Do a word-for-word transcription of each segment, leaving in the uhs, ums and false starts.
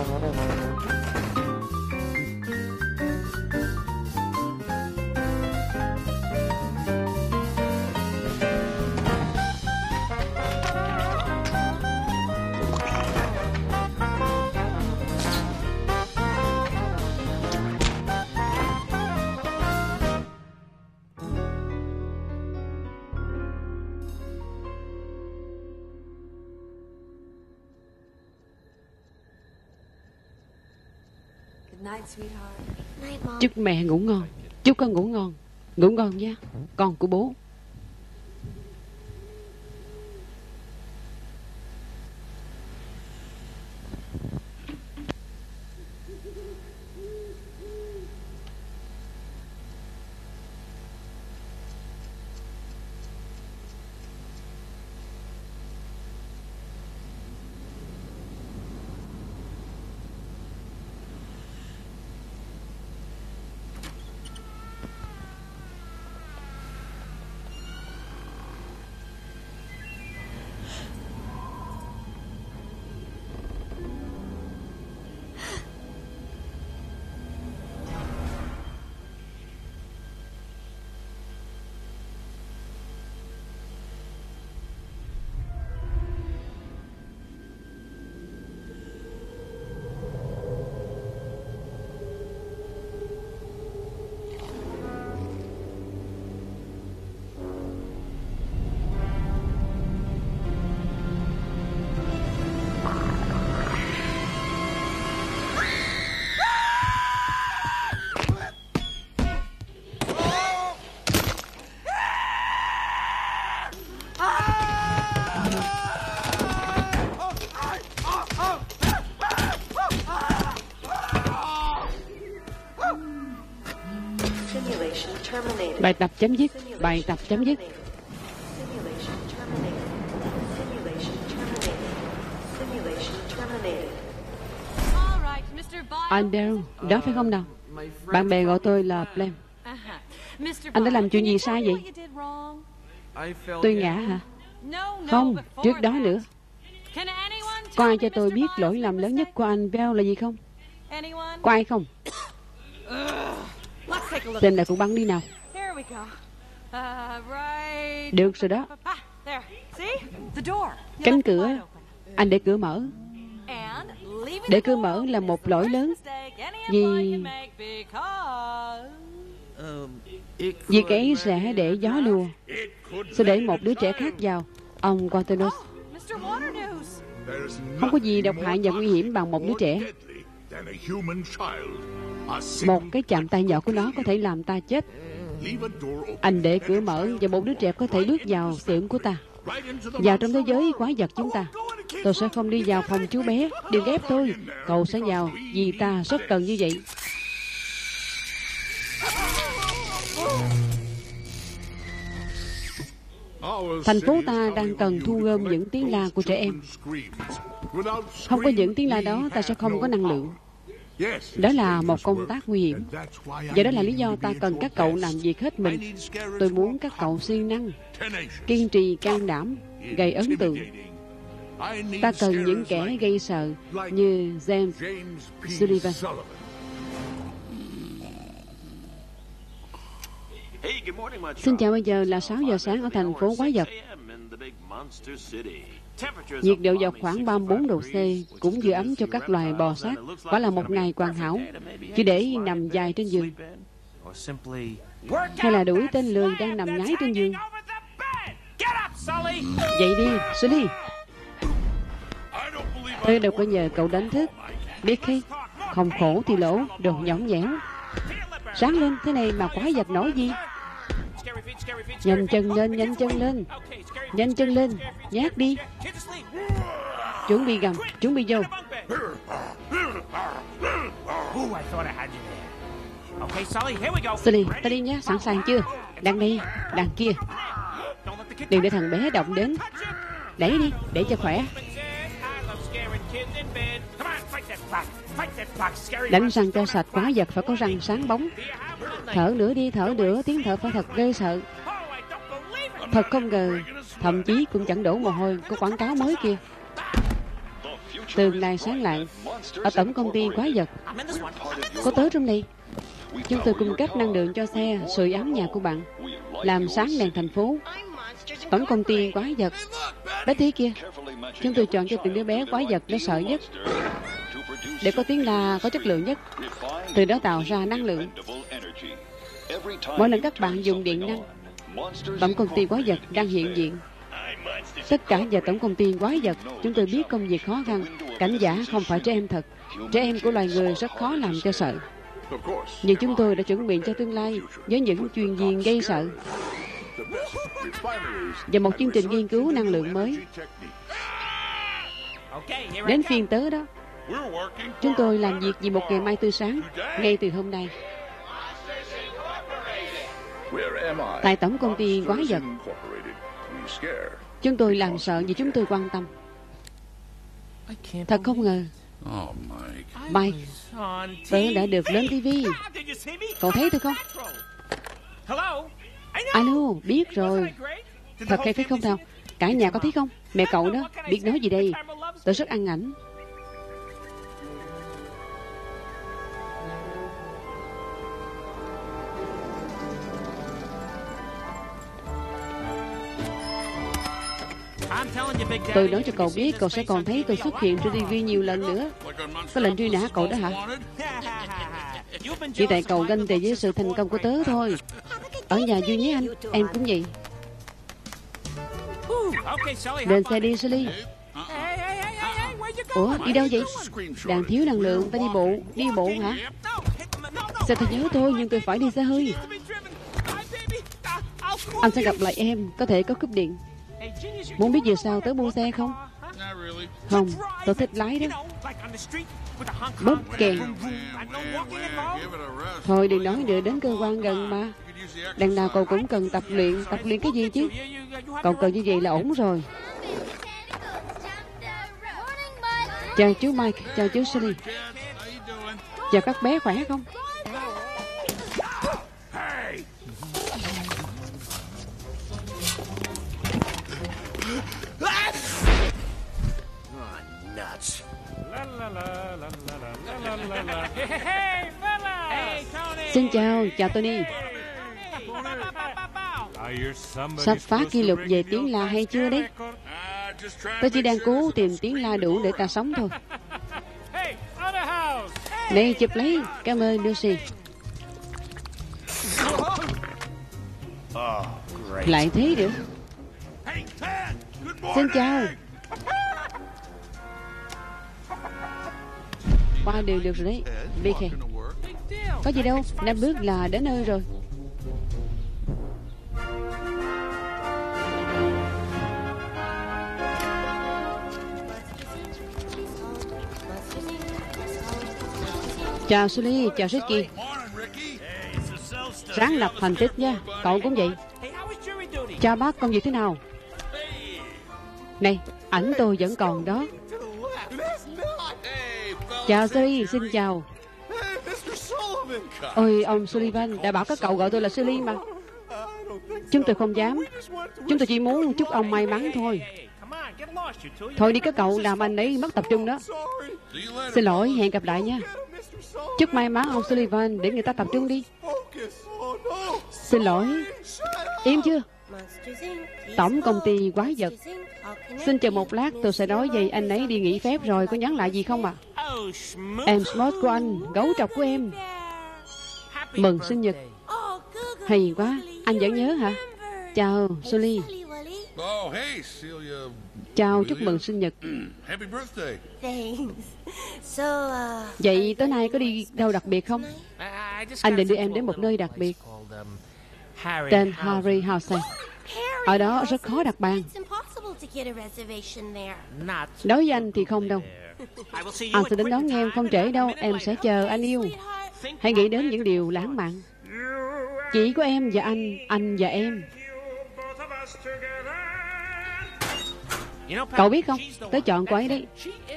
Chúc mẹ ngủ ngon. Chúc con ngủ ngon. Ngủ ngon nha, con của bố. Bài tập chấm dứt. Bài tập chấm dứt. Anh Darrow, đó phải không nào? Bạn bè gọi tôi là Flem. Anh đã làm chuyện gì sai vậy? Tôi ngã hả? Không, trước đó nữa. Có ai cho tôi biết lỗi lầm lớn nhất của anh Bell là gì không? Có ai không? Xem lại cuộc băng đi nào. Được rồi đó. Cánh cửa, anh để cửa mở. Để cửa mở là một lỗi lớn. Vì Việc ấy sẽ để gió lùa, sẽ để một đứa trẻ khác vào. Ông Waternoose, không có gì độc hại và nguy hiểm bằng một đứa trẻ. Một cái chạm tay nhỏ của nó có thể làm ta chết. Anh để cửa mở và một đứa trẻ có thể bước vào xưởng của ta, vào trong thế giới quái vật chúng ta. Tôi sẽ không đi vào phòng chú bé. Đừng ép tôi. Cậu sẽ vào vì ta rất cần như vậy. Thành phố ta đang cần thu gom những tiếng la của trẻ em. Không có những tiếng la đó, ta sẽ không có năng lượng. Đó là một công tác nguy hiểm. Và đó là lý do ta cần các cậu làm việc hết mình. Tôi muốn các cậu siêng năng, kiên trì, can đảm, gây ấn tượng. Ta cần những kẻ gây sợ như James Sullivan. Xin chào, bây giờ là sáu giờ sáng ở thành phố quái vật. Nhiệt độ dọc khoảng ba mươi bốn độ C, cũng vừa ấm cho các loài bò sát. Quả là một ngày hoàn hảo, chỉ để nằm dài trên giường. Hay là đuổi tên lười đang nằm ngái trên giường. Dậy đi, Sully. Tôi đâu có nhờ cậu đánh thức. Biết khi không khổ thì lỗ, đồ nhõng nhẽo. Sáng lên thế này mà quái vật nổi gì. Nhanh chân lên, nhanh chân lên. Nhanh chân lên, nhát đi. Chuẩn bị gầm, chuẩn bị vô. Sully, ta đi nhé, sẵn sàng chưa? Đằng đây, đằng kia. Đừng để thằng bé động đến. Đẩy đi, để cho khỏe. Đánh răng cho sạch, quái vật phải có răng sáng bóng. Thở nữa đi, thở nữa, tiếng thở phải thật ghê sợ. Thật không ngờ, thậm chí cũng chẳng đổ mồ hôi. Có quảng cáo mới kia. Tương lai sáng lạng ở tổng công ty quái vật. Có tớ trong này. Chúng tôi cung cấp năng lượng cho xe, sưởi ấm nhà của bạn, làm sáng đèn thành phố. Tổng công ty quái vật. Bé tí kia, chúng tôi chọn cho từng đứa bé quái vật nó sợ nhất, để có tiếng la có chất lượng nhất, từ đó tạo ra năng lượng. Mỗi lần các bạn dùng điện năng, tổng công ty quái vật đang hiện diện. Tất cả vào tổng công ty quái vật. Chúng tôi biết công việc khó khăn. Cảnh giả không phải trẻ em thật. Trẻ em của loài người rất khó làm cho sợ. Nhưng chúng tôi đã chuẩn bị cho tương lai với những chuyên viên gây sợ và một chương trình nghiên cứu năng lượng mới. Đến phiên tớ đó. Chúng tôi làm việc vì một ngày mai tươi sáng ngay từ hôm nay. Tại tổng công ty quái vật. Chúng tôi làm sợ vì chúng tôi quan tâm. Thật không ngờ. Mike, tớ đã được lên ti vi. Cậu thấy tôi không? Alo, biết rồi. Thật hay phải không nào? Cả nhà có thấy không? Mẹ cậu đó, biết nói gì đây? Tớ rất ăn ảnh. Tôi nói cho cậu biết, cậu sẽ còn thấy tôi xuất hiện trên ti vi nhiều lần nữa. Có lệnh truy nã cậu đó hả? Chỉ tại cậu ganh tị với sự thành công của tớ thôi. Ở nhà vui nhé anh. Em cũng vậy. Lên xe đi, Sully. Ủa, đi đâu vậy? Đang thiếu năng lượng, phải đi bộ. Đi bộ hả? Xe tôi nhớ thôi, nhưng tôi phải đi xe hơi. Anh sẽ gặp lại em. Có thể có cúp điện. Muốn biết giờ sao tớ mua xe không? Không, tớ thích lái đó. Bóp kèn. Thôi đừng nói nữa, đến cơ quan gần mà. Đằng nào cậu cũng cần tập luyện. Tập luyện cái gì chứ? Cậu cần như vậy là ổn rồi. Chào chú Mike, chào chú Sully. Chào các bé, khỏe không? Xin chào, chào Tony. Sắp phá kỷ lục về tiếng la hay chưa đấy? Tôi chỉ đang cố tìm tiếng la đủ để ta sống thôi. Này, chụp lấy. Cảm ơn, Lucy. Lại thế nữa. Xin chào. Qua đường được rồi đấy. Vicky, có gì đâu, năm bước là đến nơi rồi. Chào Sully, chào Ricky. Sáng lập thành tích nha. Cậu cũng vậy. Chào bác, công việc thế nào? Này, ảnh tôi vẫn còn đó. Chào Sully, xin chào. Ôi, ông Sullivan đã bảo các cậu gọi tôi là Sully mà. Chúng tôi không dám. Chúng tôi chỉ muốn chúc ông may mắn thôi. Thôi đi các cậu, làm anh ấy mất tập trung đó. Xin lỗi, hẹn gặp lại nha. Chúc may mắn ông Sullivan, để người ta tập trung đi. Xin lỗi. Im chưa? Tổng công ty quái vật. Xin chờ một lát, tôi sẽ nói về anh ấy đi nghỉ phép rồi. Có nhắn lại gì không ạ? À? Em Smart của anh, gấu trọc của em. Mừng sinh nhật. Hay quá, anh vẫn nhớ hả? Chào Sully. Chào, chúc mừng sinh nhật. Vậy tối nay có đi đâu đặc biệt không? Anh định đưa em đến một nơi đặc biệt tên Harry House. Ở đó rất khó đặt bàn. Đối với anh thì không đâu. Anh sẽ đến đón em không trễ đâu. Em sẽ chờ anh yêu. Hãy nghĩ đến những điều lãng mạn. Chỉ có em và anh, anh và em. Cậu biết không, tớ chọn cô ấy đấy.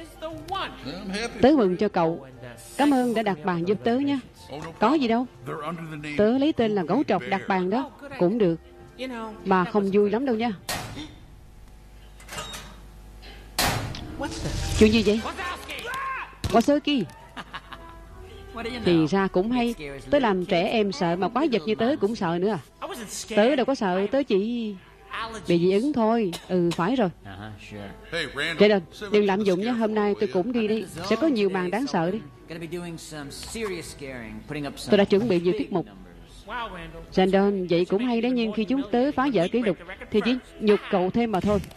Tớ mừng cho cậu. Cảm ơn đã đặt bàn giúp tớ nha. Có gì đâu. Tớ lấy tên là gấu trọc đặt bàn đó. Cũng được. Mà không vui lắm đâu nha. Chuyện gì vậy? Wazowski. Thì ra cũng hay. Tớ làm trẻ em sợ mà quái vật như tớ cũng sợ nữa à? Tớ đâu có sợ, tớ chỉ bị dị ứng thôi. Ừ, phải rồi. Randall, đừng lạm dụng nhé. Hôm nay tôi cũng đi đi. Sẽ có nhiều màn đáng sợ đi. Tôi đã chuẩn bị nhiều tiết mục. Randall, vậy cũng hay đấy. Nhưng khi chúng tớ phá vỡ kỷ lục thì chỉ nhục cậu thêm mà thôi.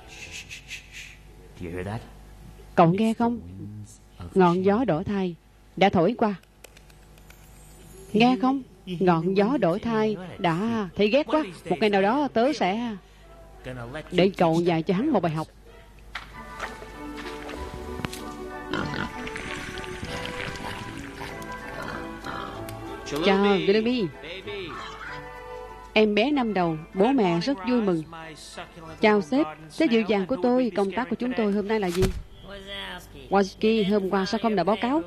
Cậu nghe không? Ngọn gió đổi thay đã thổi qua. Nghe không? Ngọn gió đổi thay đã... Thấy ghét quá. Một ngày nào đó tớ sẽ để cậu dạy cho hắn một bài học. Chào Willoughby. Em bé năm đầu, bố mẹ rất vui mừng. Chào sếp. Sếp dịu dàng của tôi. Công tác của chúng tôi hôm nay là gì? Wazowski, hôm qua sao không đã báo cáo?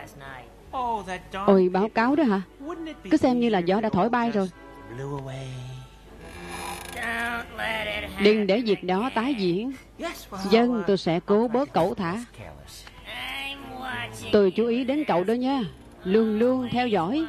Ôi, báo cáo đó hả? Cứ xem như là gió đã thổi bay rồi. Đừng để việc đó tái diễn. Dân, tôi sẽ cố bớt cẩu thả. Tôi chú ý đến cậu đó nha. Luôn luôn theo dõi.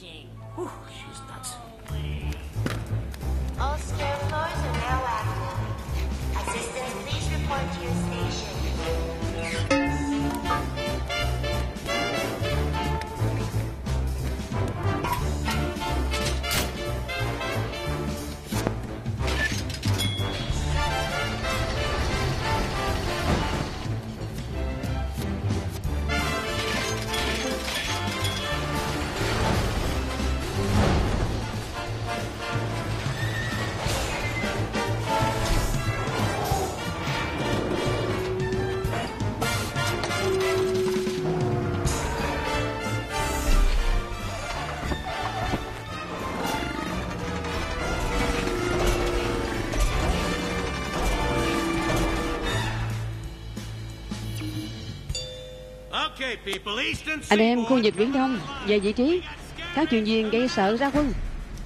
Anh em khu vực Viễn Đông về vị trí. Các chuyên viên gây sợ ra quân.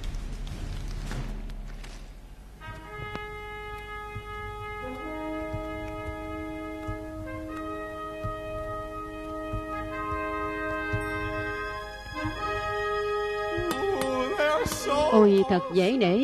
Ôi, thật dễ nể.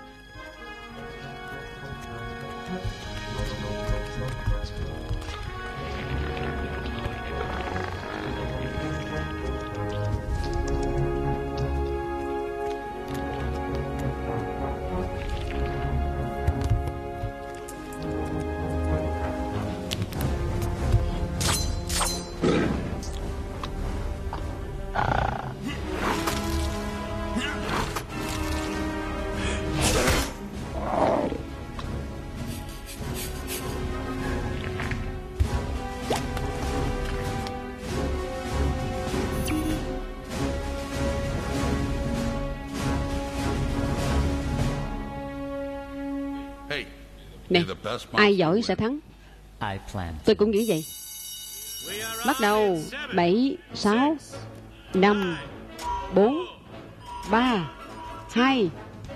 Nè, ai giỏi sẽ thắng. Tôi cũng nghĩ vậy. Bắt đầu. Bảy, sáu, năm, bốn, ba, hai.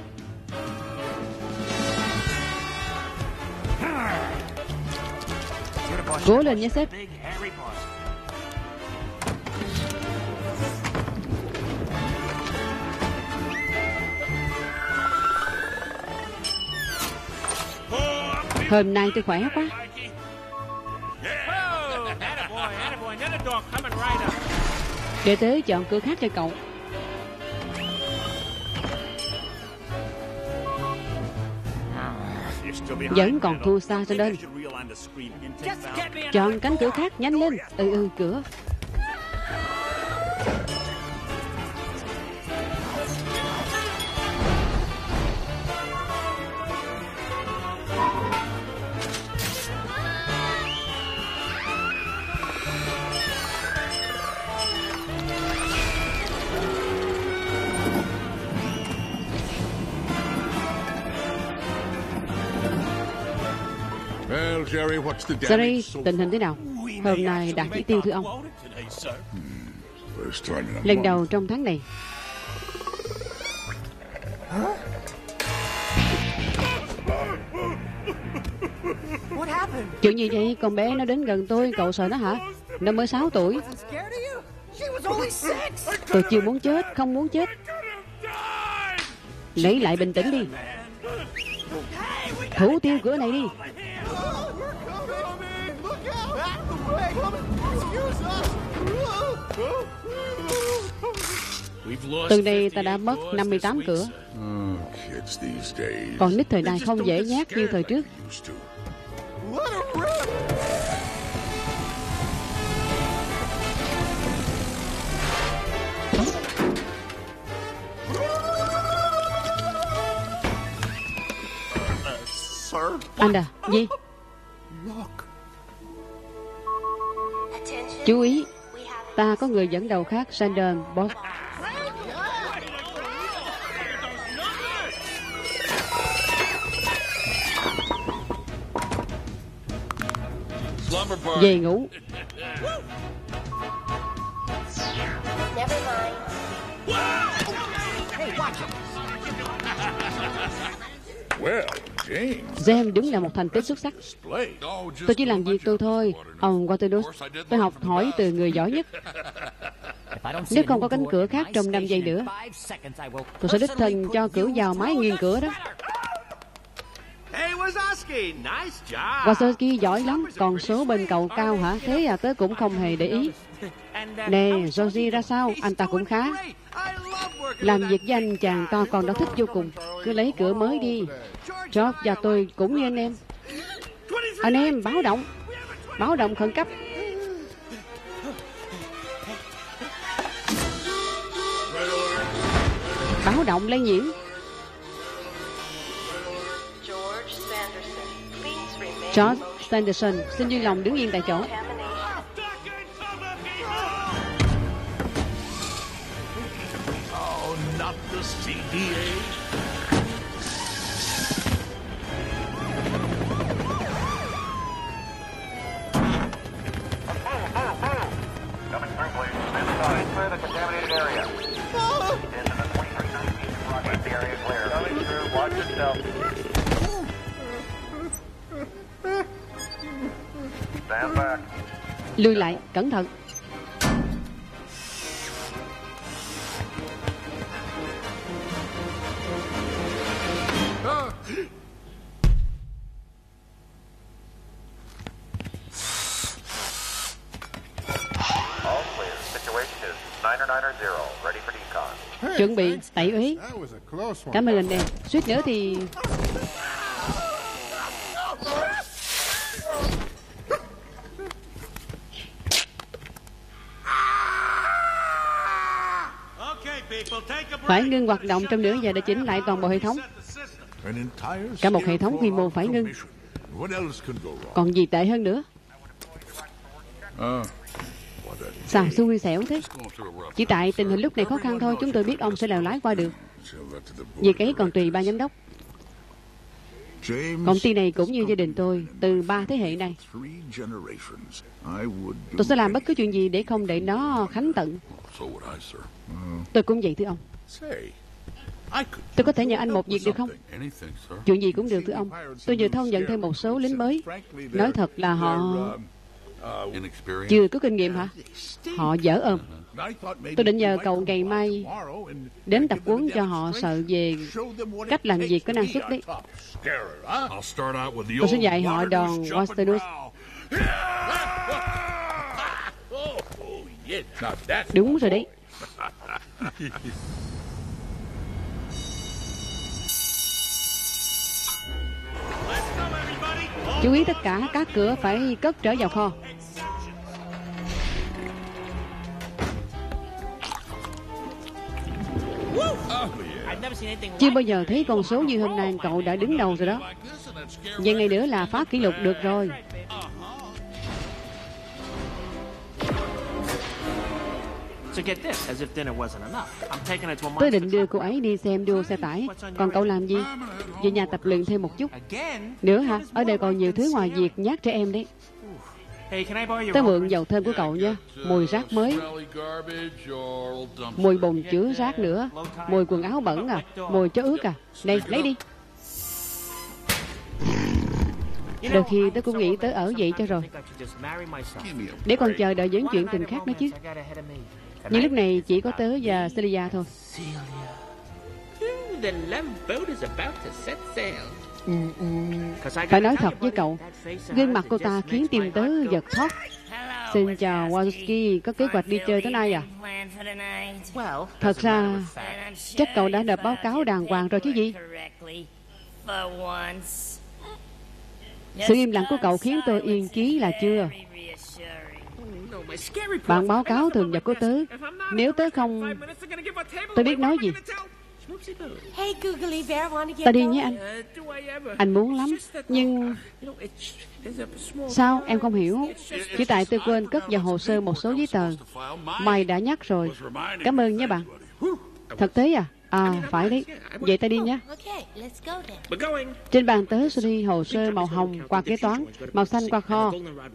Cố lên nhé sếp. Hôm nay tôi khỏe quá. Để tớ chọn cửa khác cho cậu. Vẫn còn thua xa cho nên chọn cánh cửa khác, nhanh lên. Ừ ừ cửa. Jerry, tình hình thế nào? Hôm nay đạt chỉ tiêu thưa ông. Lần đầu trong tháng này. Chuyện gì vậy? Con bé nó đến gần tôi, cậu sợ nó hả? Nó mới sáu tuổi. Tôi chưa muốn chết, không muốn chết. Lấy lại bình tĩnh đi. Thủ tiêu cửa này đi. Từ đây ta đã mất năm mươi tám cửa. Còn nít thời này không dễ nhát như thời trước. Anh à, gì? Chú ý, ta có người dẫn đầu khác, Sander Boss. Về ngủ. James đúng là một thành tích xuất sắc. Tôi chỉ làm việc tôi thôi, ông Waterloo. Tôi học hỏi từ người giỏi nhất. Nếu không có cánh cửa khác trong năm giây nữa, tôi sẽ đích thân cho cửa vào máy nghiền cửa đó. Wazowski giỏi lắm. Còn số bên cậu cao hả? Thế à, tớ cũng không hề để ý. Nè, Georgie ra sao? Anh ta cũng khá. Làm việc với anh chàng to con đó thích vô cùng. Cứ lấy cửa mới đi. George và tôi cũng như anh em. Anh em, báo động. Báo động khẩn cấp. Báo động lây nhiễm. George Sanderson, xin vui lòng đứng yên tại chỗ. Lùi lại, cẩn thận. Chuẩn bị tẩy uế. Cảm ơn anh em. Suýt nữa thì... Phải ngưng hoạt động trong nửa giờ để chỉnh lại toàn bộ hệ thống. Cả một hệ thống quy mô phải ngưng. Còn gì tệ hơn nữa? Sao xui xẻo thế? Chỉ tại tình hình lúc này khó khăn thôi. Chúng tôi biết ông sẽ lèo lái qua được. Việc ấy còn tùy ban giám đốc. Công ty này cũng như gia đình tôi từ ba thế hệ này. Tôi sẽ làm bất cứ chuyện gì để không để nó khánh tận. Tôi cũng vậy thưa ông. Tôi có thể nhờ anh một việc được không? Chuyện gì cũng được thưa ông. Tôi vừa thâu nhận thêm một số lính mới. Nói thật là họ chưa có kinh nghiệm hả? Họ dở ôm. Tôi định nhờ cậu ngày mai đến tập huấn cho họ sợ về cách làm việc có năng suất đấy. Tôi sẽ dạy họ đòn Waterloo. Đúng rồi đấy. Chú ý tất cả các cửa phải cất trở vào kho. Chưa bao giờ thấy con số như hôm nay. Cậu đã đứng đầu rồi đó. Vậy ngày nữa là phá kỷ lục được rồi. Tôi định đưa cô ấy đi xem đua xe tải. Còn cậu làm gì? Về nhà tập luyện thêm một chút. Nữa hả? Ở đây còn nhiều thứ ngoài việc nhát trẻ em đấy. Tôi mượn dầu thơm của cậu nha. Mùi rác mới. Mùi bồn chứa rác nữa. Mùi quần áo bẩn à. Mùi chó ướt à. Đây, lấy đi. Đôi khi tớ cũng nghĩ tớ ở vậy cho rồi, để còn chờ đợi những chuyện tình khác nữa chứ. Nhưng lúc này chỉ có tớ và Celia thôi. Phải nói thật với cậu, gương mặt cô ta khiến tim tớ giật thót. Xin chào Wazowski, có kế hoạch đi chơi tối nay à? Thật ra, chắc cậu đã nộp báo cáo đàng hoàng rồi chứ gì? Sự im lặng của cậu khiến tôi yên chí là chưa? Bản báo cáo thường nhật của tớ, nếu tớ không... Tôi biết nói gì. Ta đi nhé anh. Anh muốn lắm, nhưng... Sao em không hiểu? Chỉ tại tôi quên cất vào hồ sơ một số giấy tờ. Mày đã nhắc rồi. Cảm ơn nhé bạn. Thật thế à? À, phải đấy. Vậy ta đi nhé. Trên bàn tớ sẽ đi hồ sơ màu hồng qua kế toán, màu xanh qua kho.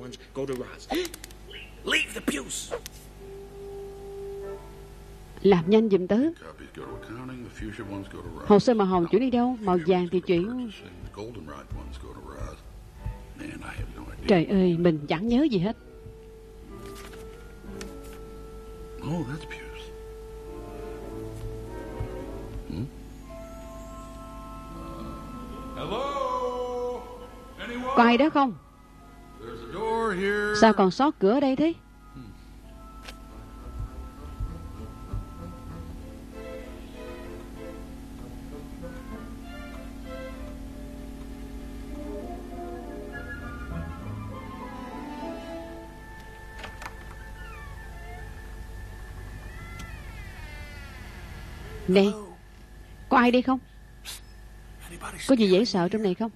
Làm nhanh giùm tớ. Hồ sơ màu hồng chuyển đi đâu? Màu vàng thì chuyển... Trời ơi, mình chẳng nhớ gì hết. Có ai đó không? Sao còn sót cửa ở đây thế? Này, có ai đây không? Có gì dễ sợ trong này không?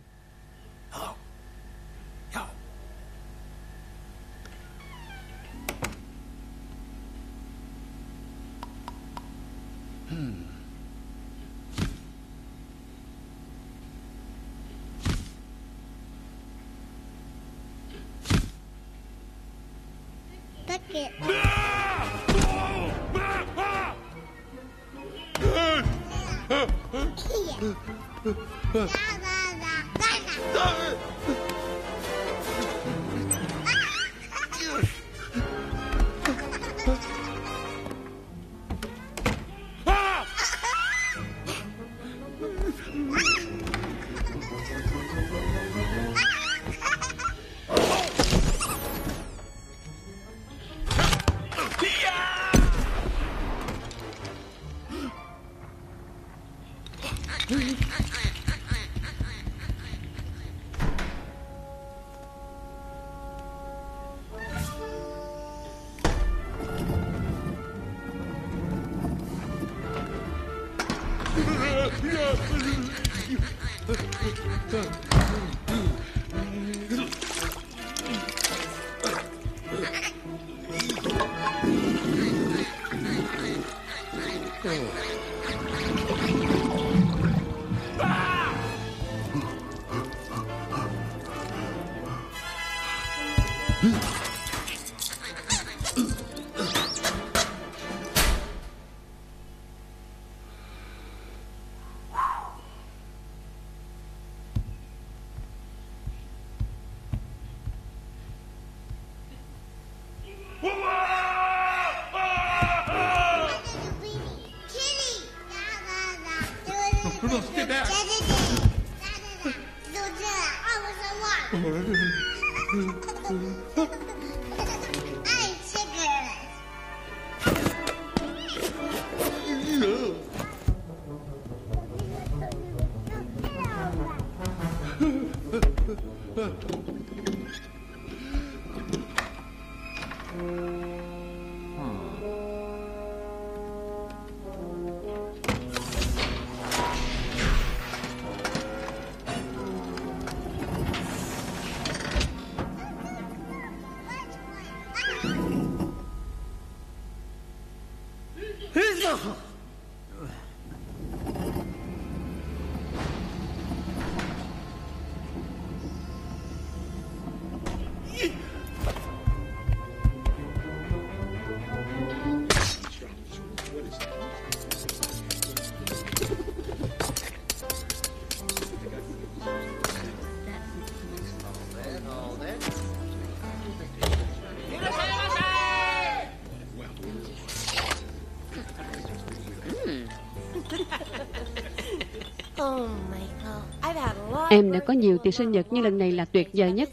Em đã có nhiều tiệc sinh nhật, nhưng lần này là tuyệt vời nhất.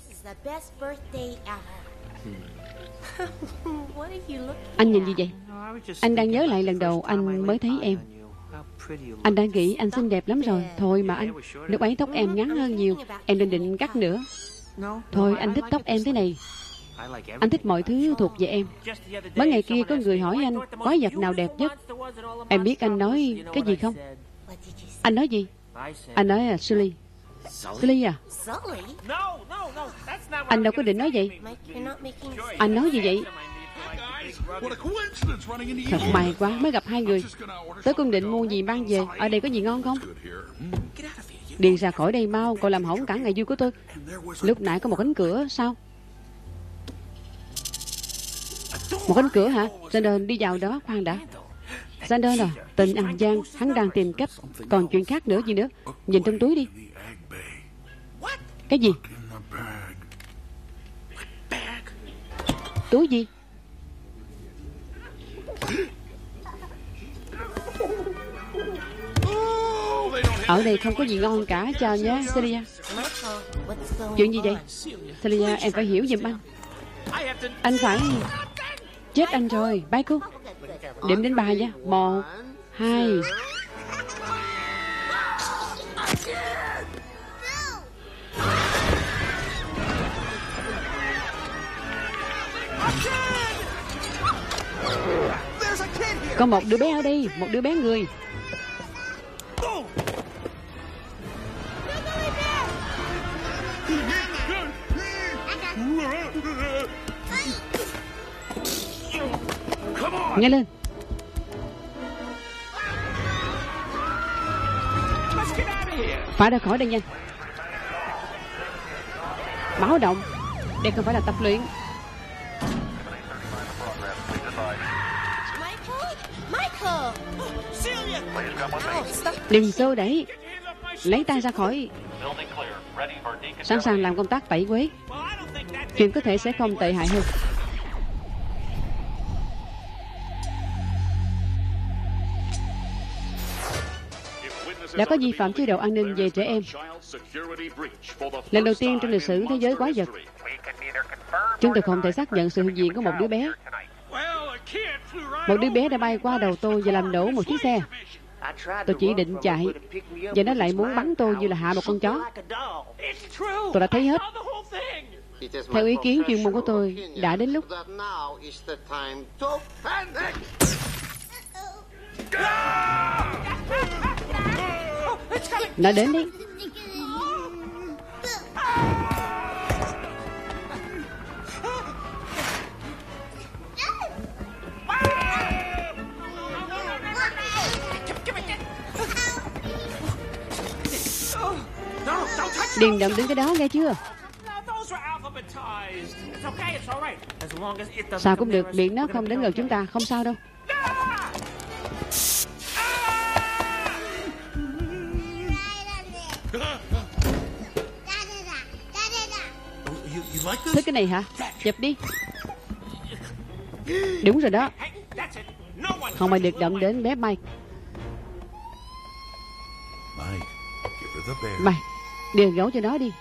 Anh nhìn gì vậy? Anh đang nhớ lại lần đầu anh mới thấy em. Anh đã nghĩ anh xinh đẹp lắm rồi. Thôi mà anh, lúc ấy tóc em ngắn hơn nhiều. Em định định cắt nữa. Thôi, anh thích tóc em thế này. Anh thích mọi thứ thuộc về em. Mấy ngày kia có người hỏi anh quái vật nào đẹp nhất. Em biết anh nói cái gì không? Anh nói gì? Anh nói là Sully. Sully à? Anh đâu có định nói vậy. Anh nói gì vậy? Thật may quá mới gặp hai người. Tớ cũng định mua gì mang về. Ở đây có gì ngon không? Đi ra khỏi đây mau, cậu làm hỏng cả ngày vui của tôi. Lúc nãy có một cánh cửa. Sao? Một cánh cửa hả? Sander, đi vào đó. Khoan đã. Sander à, tình ăn gian. Hắn đang tìm cách. Còn chuyện khác nữa, gì nữa? Nhìn trong túi đi. Cái gì? Túi gì? Ở đây không có gì ngon cả. Chào nhé, Celia. Chuyện gì vậy? Celia, em phải hiểu giùm anh. Anh phải... Chết anh rồi. Bye cô. Điểm đến ba nha. Một, hai. Có một đứa bé ở đây. Một đứa bé người. Nghe lên. Phải ra khỏi đây nhanh. Báo động. Đây không phải là tập luyện. Đừng xô đẩy. Lấy tay ra khỏi. Sẵn sàng làm công tác tẩy uế. Chuyện có thể sẽ không tệ hại hơn. Đã có vi phạm chế độ an ninh về trẻ em. Lần đầu tiên trong lịch sử thế giới quái vật. Chúng tôi không thể xác nhận sự hiện diện của một đứa bé. Một đứa bé đã bay qua đầu tôi và làm nổ một chiếc xe. Tôi chỉ định chạy, và nó lại muốn bắn tôi như là hạ một con chó. Tôi đã thấy hết. Theo ý kiến chuyên môn của tôi, đã đến lúc. Nó đến đi. Đừng động đến cái đó, nghe chưa? Sao cũng được, miệng nó không đến gần chúng ta, không sao đâu. Thích cái này hả? Chụp đi. Đúng rồi đó. Không ai được động đến bé Mike. Mike, đưa gấu cho nó đi.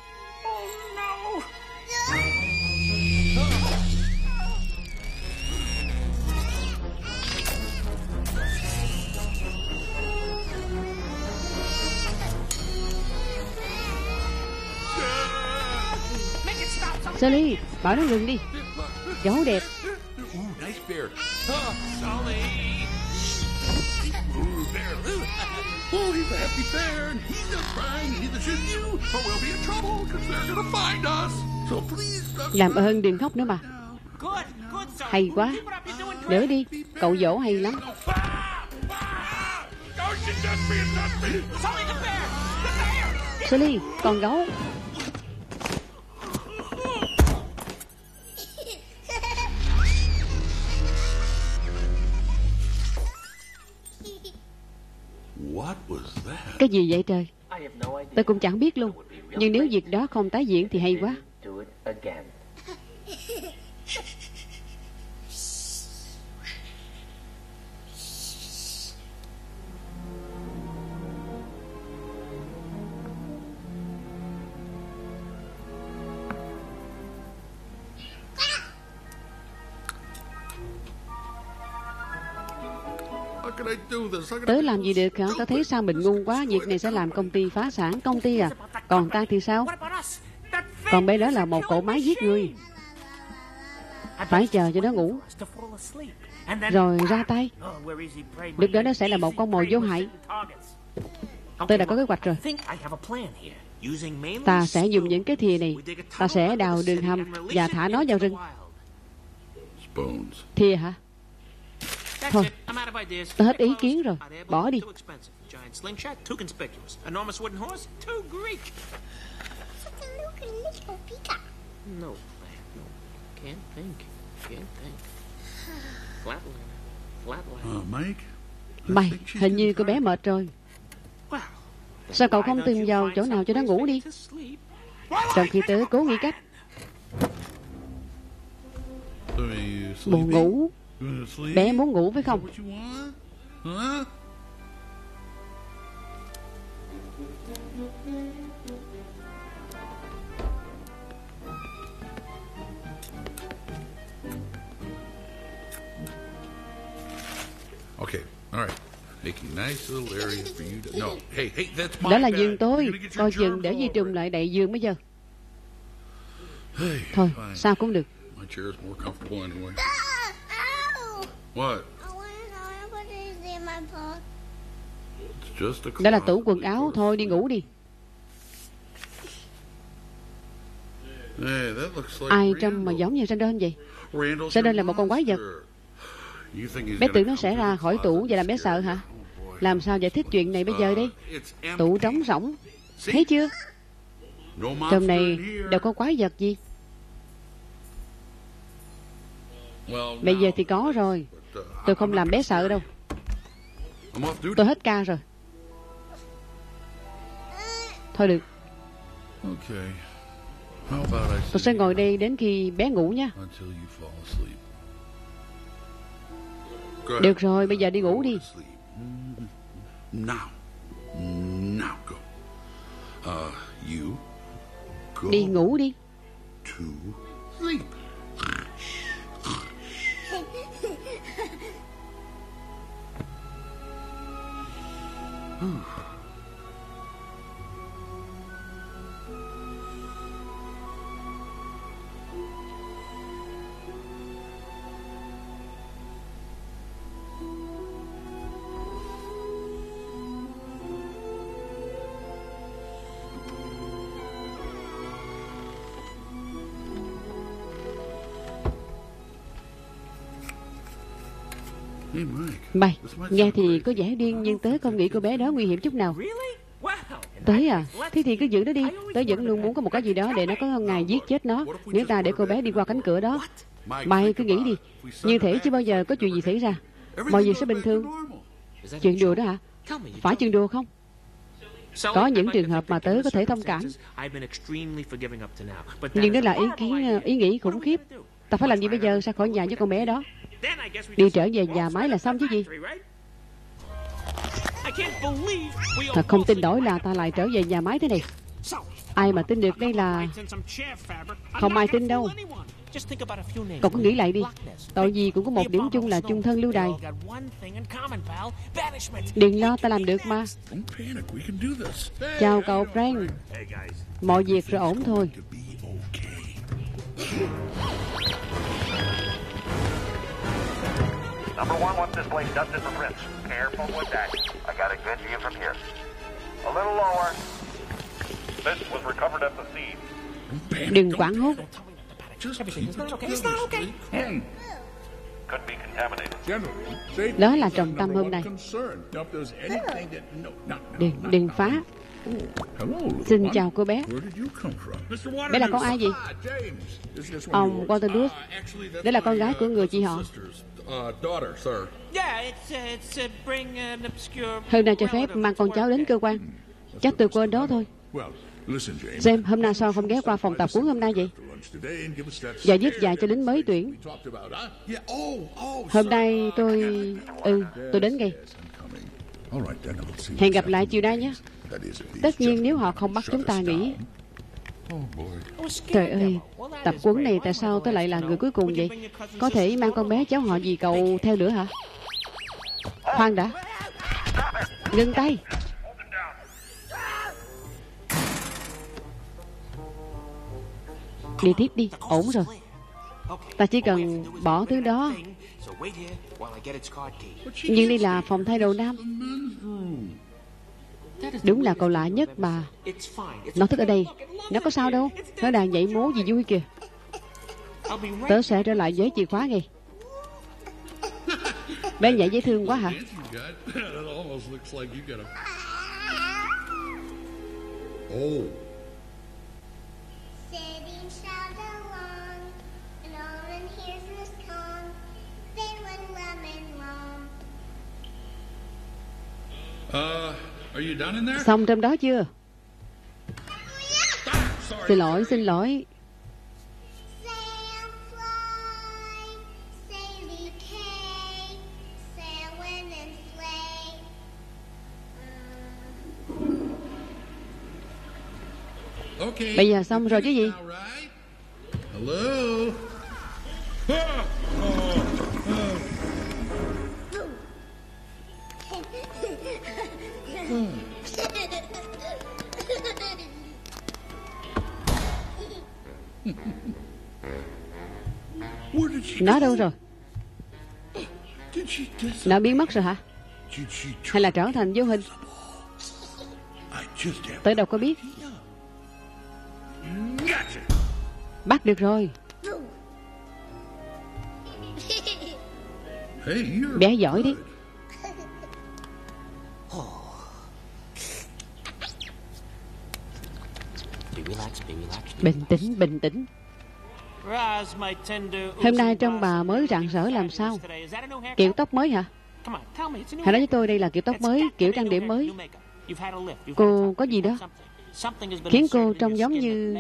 Sully, bảo nó ngừng đi. Gấu đẹp. Làm ơn đừng khóc nữa mà. Hay quá. Nữa đi, cậu dỗ hay lắm. Sully, con gấu. Cái gì vậy trời? Tôi cũng chẳng biết luôn. Nhưng nếu việc đó không tái diễn thì hay quá. Tớ làm gì được hả? Tớ thấy sao mình ngu quá. Việc này sẽ làm công ty phá sản. Công ty à? Còn ta thì sao? Còn bé đó là một cỗ máy giết người. Phải chờ cho nó ngủ rồi ra tay. Lúc đó nó sẽ là một con mồi vô hại. Tôi đã có kế hoạch rồi. Ta sẽ dùng những cái thìa này. Ta sẽ đào đường hầm và thả nó vào rừng. Thìa hả? Thôi, tôi hết ý kiến rồi. Bỏ đi. Mày, hình như cô bé mệt rồi. Sao cậu không tìm vào chỗ nào cho nó ngủ đi? Trong khi tớ cố nghĩ cách. Buồn ngủ. Bé muốn ngủ phải không? Đó là giường tôi. Coi chừng để vi trùng lại đậy giường bây giờ. Thôi, sao cũng được. Đó là tủ quần áo. Thôi đi ngủ đi. Ai trông mà giống như Randall vậy? Randall là một con quái vật. Bé tưởng nó sẽ ra khỏi tủ và làm bé sợ hả? Làm sao giải thích chuyện này bây giờ đi? Tủ trống rỗng. Thấy chưa? Trong này đâu có quái vật gì. Bây giờ thì có rồi. Tôi không làm bé sợ đâu. Tôi hết ca rồi. Thôi được. Tôi sẽ ngồi đây đến khi bé ngủ nha. Được rồi, bây giờ đi ngủ đi. Đi ngủ đi. Mày, nghe thì có vẻ điên, nhưng tớ không nghĩ cô bé đó nguy hiểm chút nào. Tới à? Thế thì cứ giữ nó đi. Tớ vẫn luôn muốn có một cái gì đó để nó có ngày giết chết nó. Nếu ta để cô bé đi qua cánh cửa đó. Mày cứ nghĩ đi. Như thể chưa bao giờ có chuyện gì xảy ra. Mọi việc sẽ bình thường. Chuyện đùa đó hả? Phải chuyện đùa không? Có những trường hợp mà tớ có thể thông cảm. Nhưng đó là ý kiến, ý nghĩ khủng khiếp. Ta phải làm gì bây giờ? Sao khỏi nhà với con bé đó? Đi trở về nhà máy là xong chứ gì. Thật không tin nổi là ta lại trở về nhà máy thế này. Ai mà tin được đây là... Không ai tin đâu. Cậu cứ nghĩ lại đi. Tội gì cũng có một điểm chung là chung thân lưu đày. Đừng lo, ta làm được mà. Chào cậu Frank. Mọi việc rồi ổn thôi. Number one wants this place dusted for prints. Careful with that. I got a good view from here. A little lower. This was recovered at the scene. Đừng quảng hốt. Could be contaminated. Đó là trọng tâm hôm nay. Đừng, đừng phá. Xin chào cô bé. Bé là con ai vậy? Ông Waterloo. Đây là con gái của người chị họ. Hôm nay cho phép mang con cháu đến cơ quan. Chắc tôi quên đó thôi. James, hôm nay sao không ghé qua phòng tập huấn hôm nay vậy? Và giúp dạy cho lính mới tuyển. Hôm nay tôi... Ừ, tôi đến ngay. Hẹn gặp lại chiều nay nhé. Tất nhiên nếu họ không bắt chúng ta nghỉ. Trời ơi, tập huấn này tại sao tôi lại là người cuối cùng vậy? Có thể mang con bé cháu họ gì cậu theo nữa hả? Khoan đã. Ngừng tay. Đi tiếp đi, ổn rồi. Ta chỉ cần bỏ thứ đó. Nhưng đây là phòng thay đồ nam. Đúng là cậu lạ nhất mà. Nó thích ở đây. Nó có sao đâu. Nó đang nhảy múa gì vui kìa. Tớ sẽ trở lại với chìa khóa ngay. Bé nhảy dễ thương quá hả? Xong trong đó chưa? Xin lỗi, xin lỗi. Bây giờ xong rồi chứ gì? Nó đâu rồi? Nó biến mất rồi hả? Hay là trở thành vô hình? Tớ đâu có biết. Bắt được rồi. Bé giỏi đi. Bình tĩnh, bình tĩnh. Hôm nay trông bà mới rạng rỡ làm sao? Kiểu tóc mới hả? Hãy nói với tôi đây là kiểu tóc mới, kiểu trang điểm mới. Cô có gì đó khiến cô trông giống như...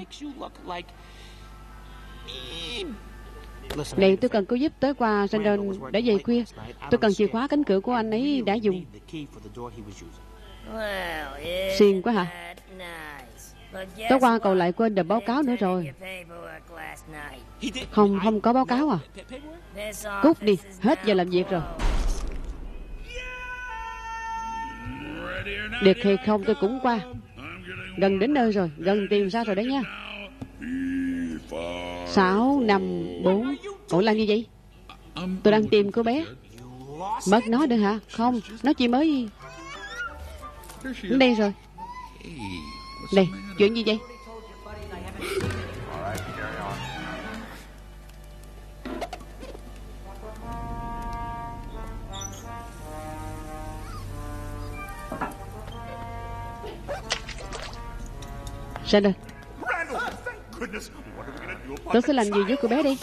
Này, tôi cần cô giúp tới qua Randall để về khuya. Tôi cần chìa khóa cánh cửa của anh ấy đã dùng. Xuyên quá hả? Tối qua cậu lại quên đập báo cáo nữa rồi. Không, không có báo cáo à? Cút đi, hết giờ làm việc rồi. Được hay không tôi cũng qua. Gần đến nơi rồi, gần tìm ra rồi đấy nha. Sáu, năm, bốn. Cậu làm như vậy? Tôi đang tìm cô bé. Mất nó nữa hả? Không, nó chỉ mới... Đến đây rồi. Này, chuyện gì vậy? Randall, tôi sẽ làm gì với cô bé đi?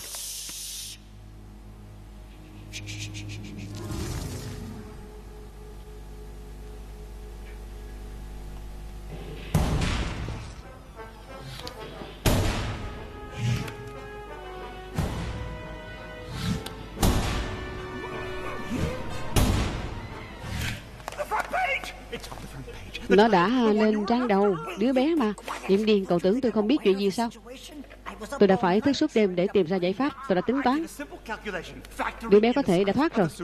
Nó đã lên trang đầu. Đứa bé mà. Điềm điên, cậu tưởng tôi không biết chuyện gì sao? Tôi đã phải thức suốt đêm để tìm ra giải pháp. Tôi đã tính toán. Đứa bé có thể đã thoát rồi.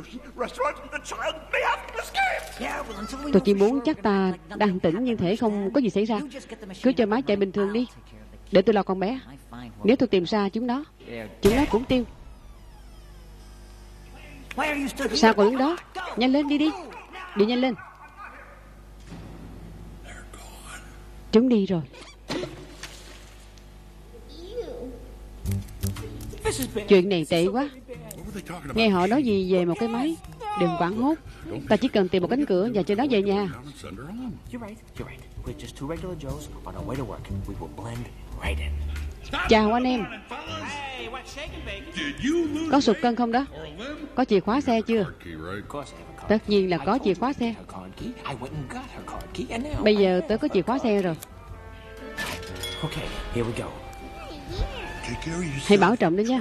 Tôi chỉ muốn chắc ta đang tỉnh nhưng thể không có gì xảy ra. Cứ cho máy chạy bình thường đi, để tôi lo con bé. Nếu tôi tìm ra chúng nó, chúng nó cũng tiêu. Sao còn đứng đó? Nhanh lên, đi đi. Đi nhanh lên. Chúng đi rồi. Chuyện này tệ quá. Nghe họ nói gì về một cái máy. Đừng quảng hốt. Ta chỉ cần tìm một cánh cửa và cho nó về nhà. Chào anh em. Có sụt cân không đó? Có chìa khóa xe chưa? Tất nhiên là có chìa khóa xe. Bây giờ tớ có chìa khóa xe rồi. Hãy bảo trọng đấy nha.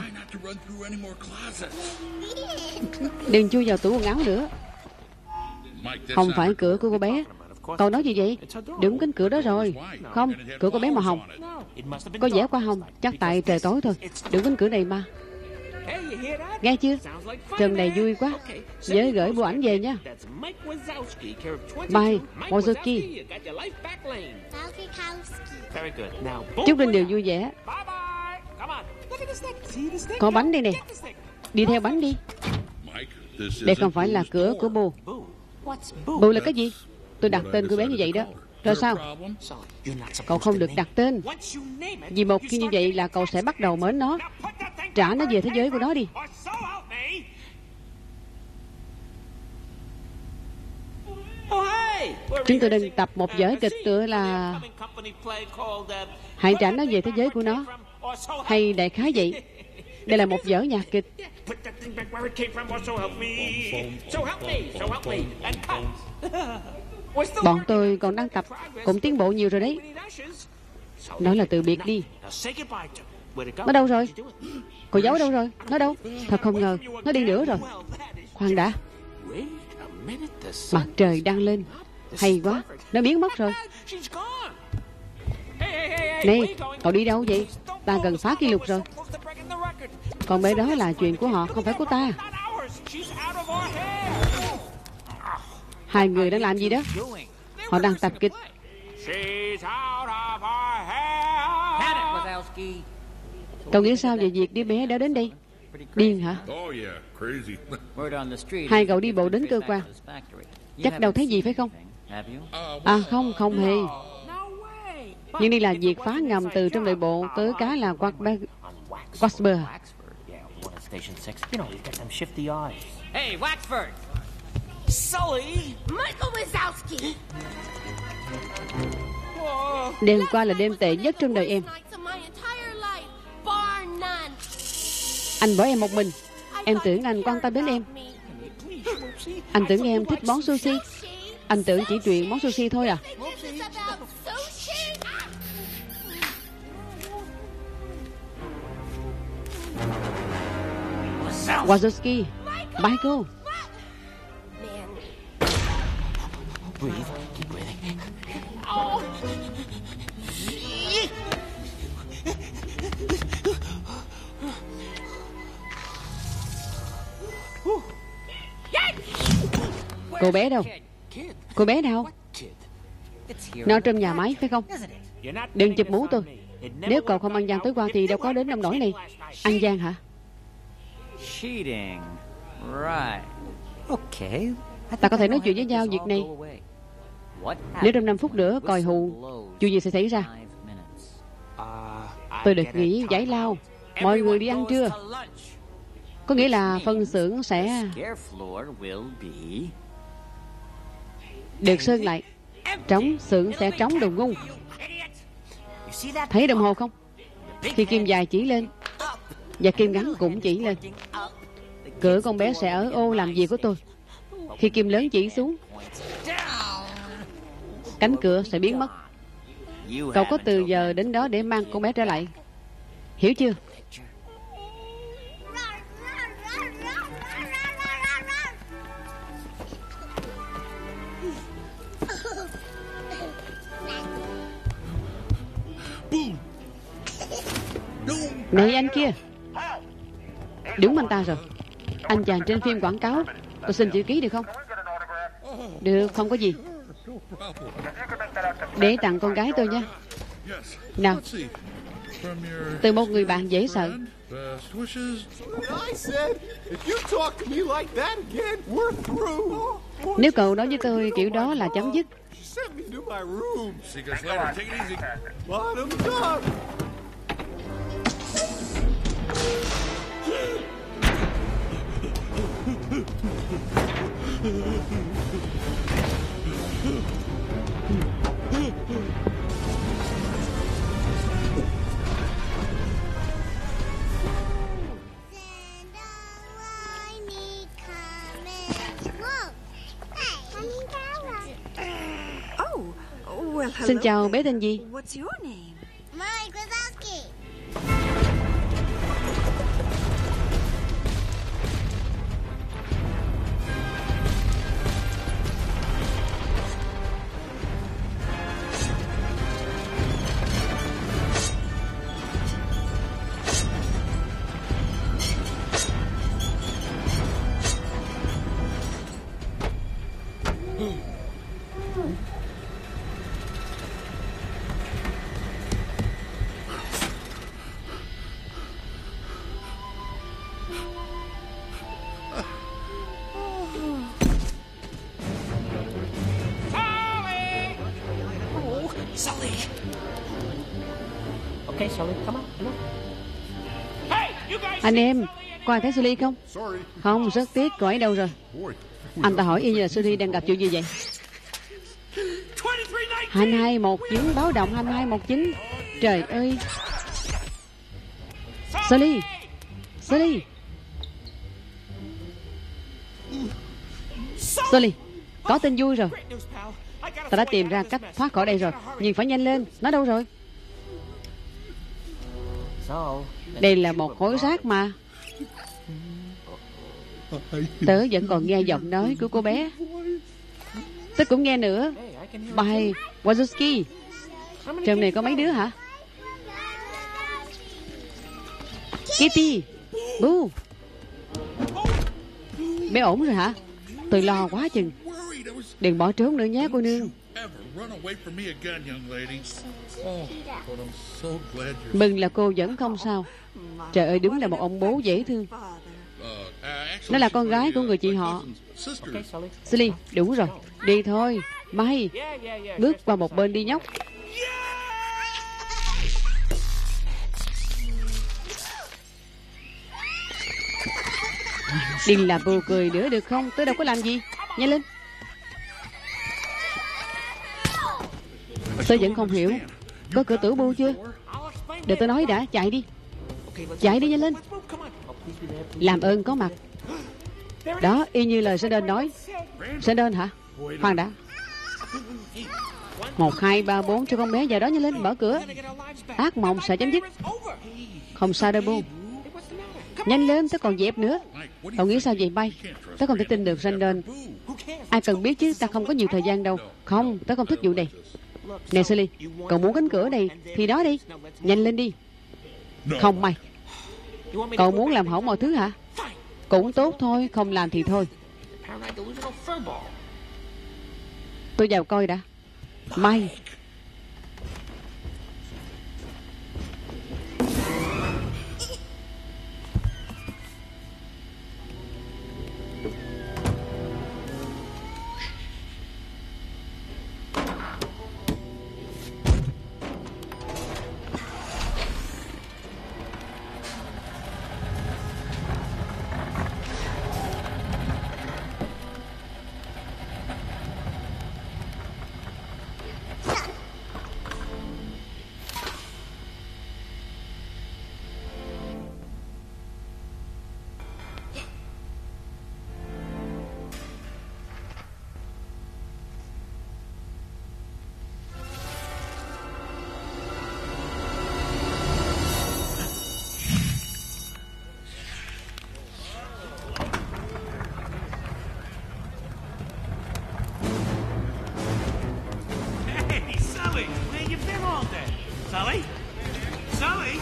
Đừng chui vào tủ quần áo nữa. Không phải cửa của cô bé. Cậu nói gì vậy? Đúng cánh cửa đó rồi. Không, cửa cô bé màu hồng. Có vẻ qua hồng. Chắc tại trời tối thôi. Đúng cánh cửa này mà. Nghe chưa? Trần này vui quá. Nhớ gửi bộ ảnh về nha. Mike Wazowski. Chúc Linh đều vui vẻ. Có bánh đây nè. Đi theo bánh đi. Đây không phải là cửa của Boo. Boo là cái gì? Tôi đặt tên của bé như vậy đó. Rồi sao? Cậu không được đặt tên. Vì một khi như vậy là cậu sẽ bắt đầu mến nó. Trả nó về thế giới của nó đi. Chúng tôi đang tập một vở kịch tựa là Hãy trả nó về thế giới của nó, hay đại khái vậy. Đây là một vở nhạc kịch. Bọn tôi còn đang tập, cũng tiến bộ nhiều rồi đấy. Nói là từ biệt đi. Nó đâu rồi? Cô giấu đâu rồi? Nó đâu? Thật không ngờ, nó đi nữa rồi. Khoan đã. Mặt trời đang lên. Hay quá, nó biến mất rồi. Này, cậu đi đâu vậy? Ta gần phá kỷ lục rồi. Còn bé đó là chuyện của họ, không phải của ta. Hai người đang làm gì đó? Họ đang tập kịch. Cậu nghĩ sao về việc đứa bé đó đến đây? Điên hả? Hai cậu đi bộ đến cơ quan. Chắc đâu thấy gì phải không? À không, không hề. Nhưng đây là việc phá ngầm từ trong nội bộ tới cá là Waxber. Hey, Waxford! Sully! Michael Wazowski! Đêm qua là đêm tệ nhất trong đời em. Anh bỏ em một mình. Em tưởng anh quan tâm đến em. Anh tưởng em thích món sushi. Anh tưởng chỉ chuyện món sushi thôi à? Wazowski, Michael. Cô bé đâu? Cô bé đâu? Nó trong nhà máy phải không? Đừng chụp mũ tôi. Nếu cậu không ăn gian tối qua thì đâu có đến nông nỗi này. Ăn gian hả? Ta có thể nói chuyện với nhau việc này. Nếu trong năm phút nữa còi hù, chuyện gì sẽ xảy ra? Tôi được nghỉ giải lao. Mọi người đi ăn trưa. Có nghĩa là phân xưởng sẽ được sơn lại. Trống, xưởng sẽ trống đồ ngu. Thấy đồng hồ không? Khi kim dài chỉ lên và kim ngắn cũng chỉ lên. Cửa con bé sẽ ở ô làm việc của tôi. Khi kim lớn chỉ xuống, cánh cửa sẽ biến mất. Cậu có từ giờ đến đó để mang con bé trở lại. Hiểu chưa? Này anh kia. Đúng anh ta rồi. Anh chàng trên phim quảng cáo. Tôi xin chữ ký được không? Được, không có gì. Để tặng con gái tôi nha. Nào. Từ một người bạn dễ sợ. Nếu cậu nói với tôi kiểu đó là chấm dứt. Xin chào, bé tên gì? Mike Wazowski. Okay, Sully, come on, come on. Anh em, có ai thấy Sully không? Không, rất tiếc, cô ấy đâu rồi? Anh ta hỏi y như là Sully đang gặp chuyện gì vậy? hai hai một chín, báo động hai hai một chín. Trời ơi. Sully, Sully, Sully, có tin vui rồi. Ta đã tìm ra cách thoát khỏi đây rồi. Nhưng phải nhanh lên. Nó đâu rồi? Đây là một khối rác mà. Tớ vẫn còn nghe giọng nói của cô bé. Tớ cũng nghe nữa. Bài Wazowski. Trong này có mấy đứa hả? Kitty, Boo. Bé ổn rồi hả? Tôi lo quá chừng. Đừng bỏ trốn nữa nhé cô nương. Mừng là cô vẫn không sao. Trời ơi, đúng là một ông bố dễ thương. Nó là con gái của người chị họ. Sully, đủ rồi. Đi thôi. May, bước qua một bên đi nhóc. Đừng làm bồ cười nữa được không? Tôi đâu có làm gì. Nhanh lên. Tôi vẫn không hiểu. Có cửa tử bu chưa? Để tôi nói đã. Chạy đi. Chạy đi nhanh lên. Làm ơn có mặt. Đó, y như lời Sheldon nói. Sheldon hả? Khoan đã. Một, hai, ba, bốn cho con bé vào đó, nhanh lên, mở cửa. Ác mộng sẽ chấm dứt. Không sao đâu Bu. Nhanh lên, tớ còn dẹp nữa. Cậu nghĩ sao vậy Bay? Tớ không thể tin được Sheldon. Ai cần biết chứ, ta không có nhiều thời gian đâu. Không, tớ không thích vụ này. Nè Sully, cậu muốn cánh cửa này thì nói đi. Nhanh lên đi. Không May. Cậu muốn làm hỏng mọi thứ hả? Cũng tốt thôi, không làm thì thôi. Tôi vào coi đã. May. Sully? Sully?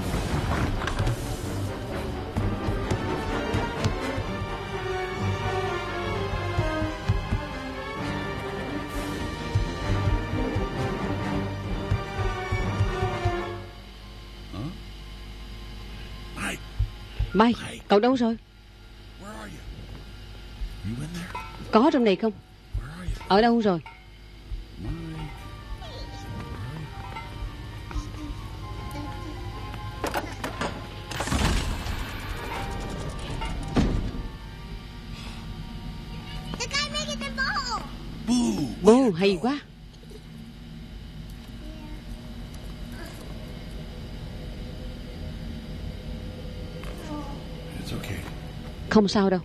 Mike, cậu đâu rồi? Có trong này không? Ở đâu rồi? Bố, hay quá. Không sao đâu.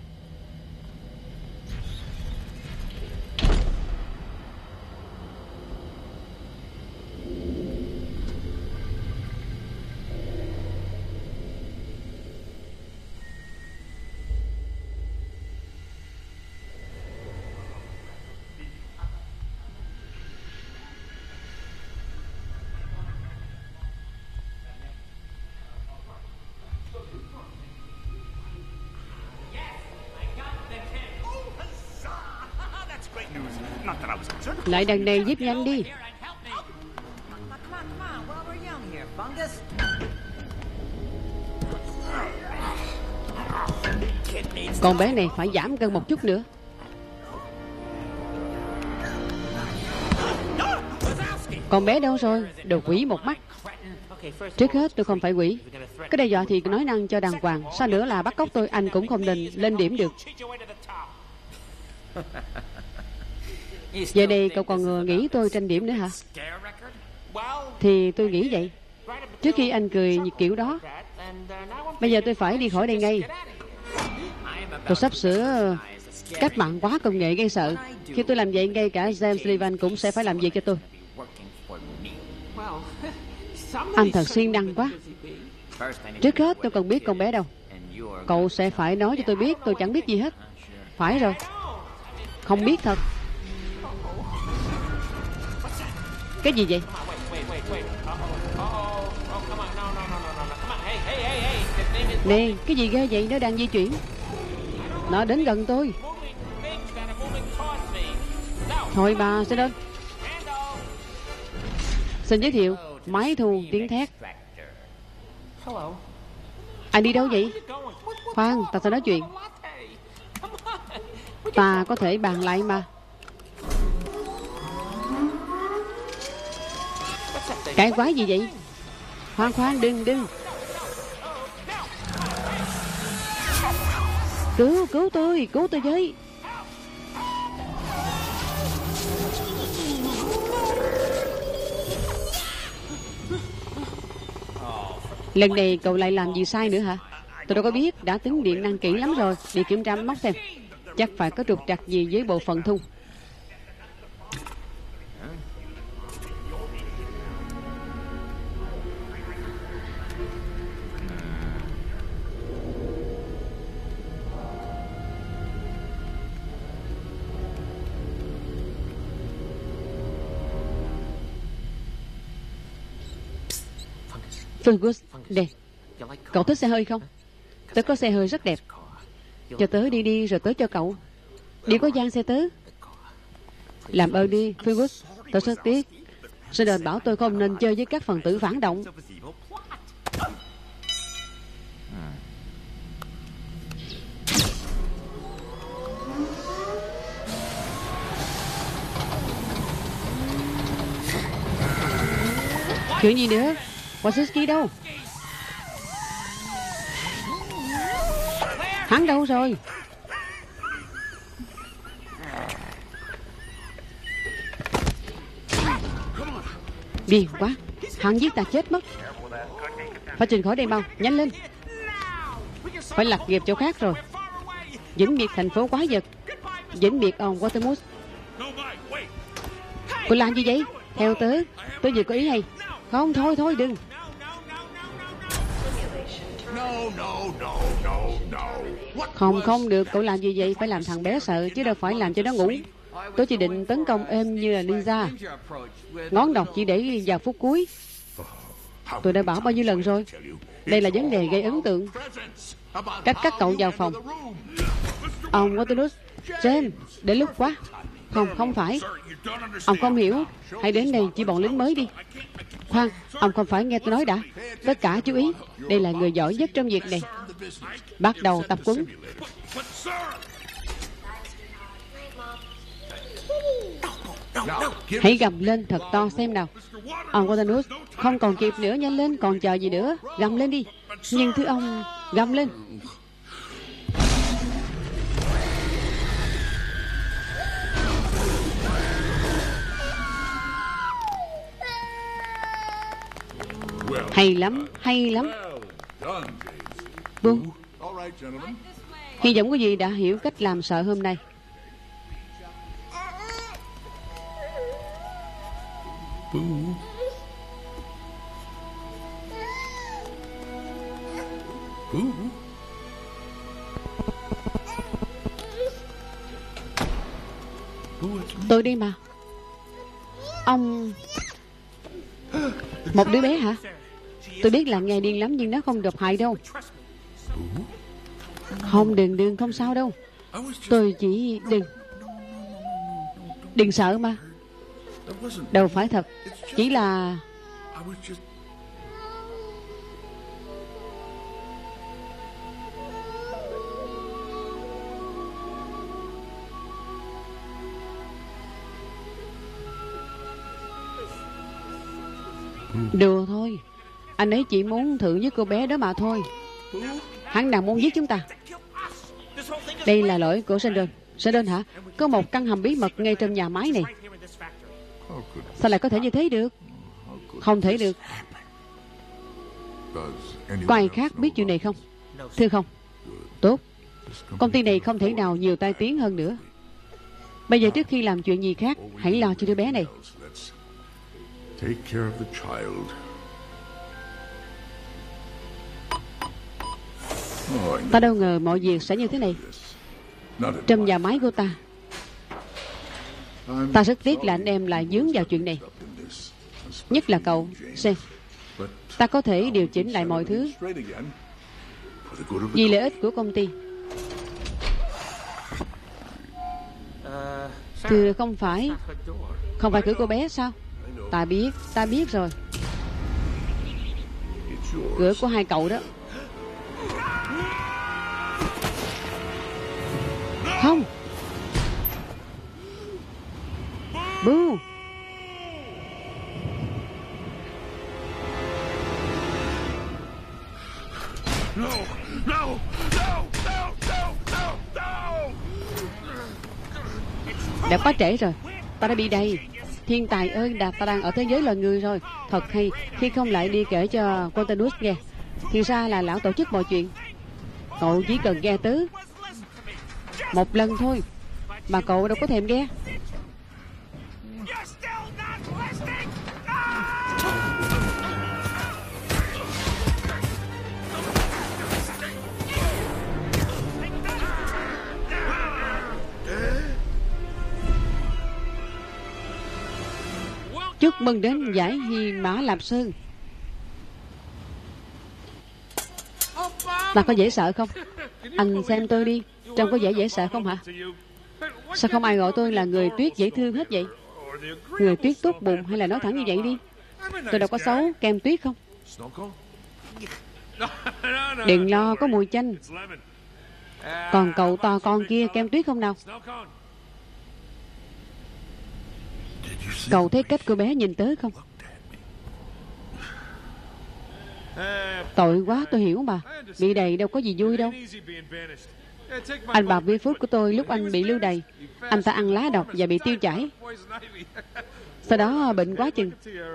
Lại đằng này giúp nhanh đi. Con bé này phải giảm cân một chút nữa. Con bé đâu rồi? Đồ quỷ một mắt. Trước hết tôi không phải quỷ. Cái đe dọa thì nói năng cho đàng hoàng. Sao nữa là bắt cóc tôi, anh cũng không nên lên điểm được. Giờ đây cậu còn nghĩ tôi tranh điểm nữa hả? Thì tôi nghĩ vậy. Trước khi anh cười kiểu đó, bây giờ tôi phải đi khỏi đây ngay. Tôi sắp sửa cách mạng quá công nghệ gây sợ. Khi tôi làm vậy, ngay cả James Sullivan cũng sẽ phải làm việc cho tôi. Anh thật siêng năng quá. Trước hết tôi cần biết con bé đâu. Cậu sẽ phải nói cho tôi biết. Tôi chẳng biết gì hết. Phải rồi, không biết thật. Cái gì vậy? Nè, cái gì ghê vậy? Nó đang di chuyển. Nó đến gần tôi. Thôi bà, sẽ đến. Xin giới thiệu, máy thu tiếng thét. Anh đi đâu vậy? Khoan, ta sẽ nói chuyện. Ta có thể bàn lại mà. Cái quái gì vậy? Khoan khoan, đừng đừng. Cứu, cứu tôi, cứu tôi với. Lần này cậu lại làm gì sai nữa hả? Tôi đâu có biết, đã tính điện năng kỹ lắm rồi. Đi kiểm tra móc xem. Chắc phải có trục trặc gì với bộ phận thu. Fergus, đẹp. Cậu thích xe hơi không? Tớ có xe hơi rất đẹp. Cho tớ đi đi rồi tớ cho cậu. Đi có gian xe tớ. Làm ơn đi, Fergus. Tớ rất tiếc. Sư đền bảo tôi không nên chơi với các phần tử phản động. Chuyện gì nữa? Wasinski đâu? Hắn đâu rồi? Điên quá. Hắn giết ta chết mất. Phải trình khỏi đây mau. Nhanh lên. Phải lật nghiệp chỗ khác rồi. Vĩnh biệt thành phố quái vật. Vĩnh biệt ông Watermoose. Cô làm gì vậy? Theo tớ. Tớ vừa có ý hay. Không, thôi thôi đừng. Không, không được. Cậu làm gì vậy? Phải làm thằng bé sợ chứ đâu phải làm cho nó ngủ. Tôi chỉ định tấn công em như là ninja. Ngón độc chỉ để vào phút cuối. Tôi đã bảo bao nhiêu lần rồi. Đây là vấn đề gây ấn tượng. Cách các cậu vào phòng. Ông Waternoose. James, để lúc quá. Không, không phải. Ông không hiểu. Hãy đến đây chỉ bọn lính mới đi. Khoan, ông không phải nghe tôi nói đã. Tất cả chú ý. Đây là người giỏi nhất trong việc này. Bắt đầu tập quấn. Hãy gầm lên thật to xem nào. Ông Waternoose, không còn kịp nữa, nhanh lên, còn chờ gì nữa. Gầm lên đi. Nhưng thưa ông, gầm lên. Hay lắm, hay lắm. Buông. Hy vọng quý vị đã hiểu cách làm sợ hôm nay. Tôi đi mà. Ông... Một đứa bé hả? Tôi biết là nghe điên lắm nhưng nó không độc hại đâu. Không, đừng, đừng, không sao đâu. Tôi chỉ... Đừng Đừng sợ mà. Đâu phải thật. Chỉ là... Đùa thôi. Anh ấy chỉ muốn thử với cô bé đó mà thôi. Hắn đang muốn giết chúng ta. Đây là lỗi của Sheldon. Sheldon hả? Có một căn hầm bí mật ngay trong nhà máy này. Sao lại có thể như thế được? Không thể được. Có ai khác biết chuyện này không? Thưa không. Tốt. Công ty này không thể nào nhiều tai tiếng hơn nữa. Bây giờ trước khi làm chuyện gì khác, hãy lo cho đứa bé này. Ta đâu ngờ mọi việc sẽ như thế này. Trong nhà máy của ta. Ta rất tiếc là anh em lại dướng vào chuyện này. Nhất là cậu, Sam. Ta có thể điều chỉnh lại mọi thứ vì lợi ích của công ty. Thưa không phải. Không phải cửa cô bé sao? Ta biết, ta biết rồi. Cửa của hai cậu đó. Không. Boo. No, no, no, no, no, no, no. Đã quá trễ rồi. Ta đã bị đầy. Thiên tài ơi, Đạt, ta đang ở thế giới loài người rồi. Thật hay. Khi không lại đi kể cho Quantanus nghe. Thì ra là lão tổ chức mọi chuyện. Cậu chỉ cần nghe tứ một lần thôi mà cậu đâu có thèm nghe. Chúc mừng đến giải Hy Mã Lạp Sơn. Ta có dễ sợ không? Anh xem tôi đi. Trông có vẻ dễ sợ không hả? Sao không ai gọi tôi là người tuyết dễ thương hết vậy? Người tuyết tốt bụng hay là nói thẳng như vậy đi. Tôi đâu có xấu. Kem tuyết không? Đừng lo, có mùi chanh. Còn cậu to con kia kem tuyết không nào? Cậu thấy cách cô bé nhìn tới không? Tội quá, tôi hiểu mà. Bị đầy đâu có gì vui đâu. Anh bà vi phút của tôi lúc anh bị lưu đày. Anh ta ăn lá độc và bị tiêu chảy. Sau đó bệnh quá chừng.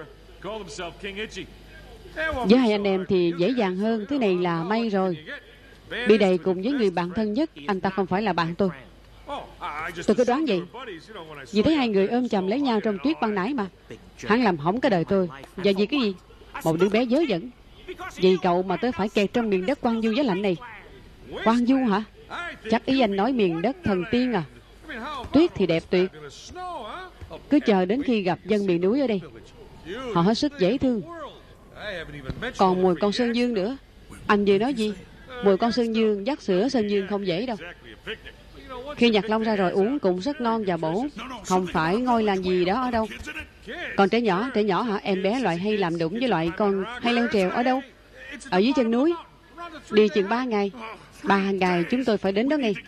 Với hai anh em thì dễ dàng hơn. Thế này là may rồi. Bị đầy cùng với người bạn thân nhất. Anh ta không phải là bạn tôi. Tôi cứ đoán vậy. Vì thấy hai người ôm chầm lấy nhau trong tuyết ban nãy mà. Hắn làm hỏng cái đời tôi. Và vì cái gì? Một đứa bé dớ dẫn. Vì cậu mà tôi phải kẹt trong miền đất quang du giá lạnh này. Quang du hả? Chắc ý anh nói miền đất thần tiên à? Tuyết thì đẹp tuyệt. Cứ chờ đến khi gặp dân miền núi ở đây. Họ hết sức dễ thương. Còn mùi con sơn dương nữa. Anh vừa nói gì? Mùi con sơn dương dắt sữa sơn dương không dễ đâu. Khi nhặt lông ra rồi uống cũng rất ngon và bổ. Không phải ngôi làng gì đó ở đâu. Còn trẻ nhỏ, trẻ nhỏ hả? Em bé loại hay làm đụng với loại con hay leo trèo ở đâu? Ở dưới chân núi. Đi chừng ba ngày. Ba ngày chúng tôi phải đến đó ngay.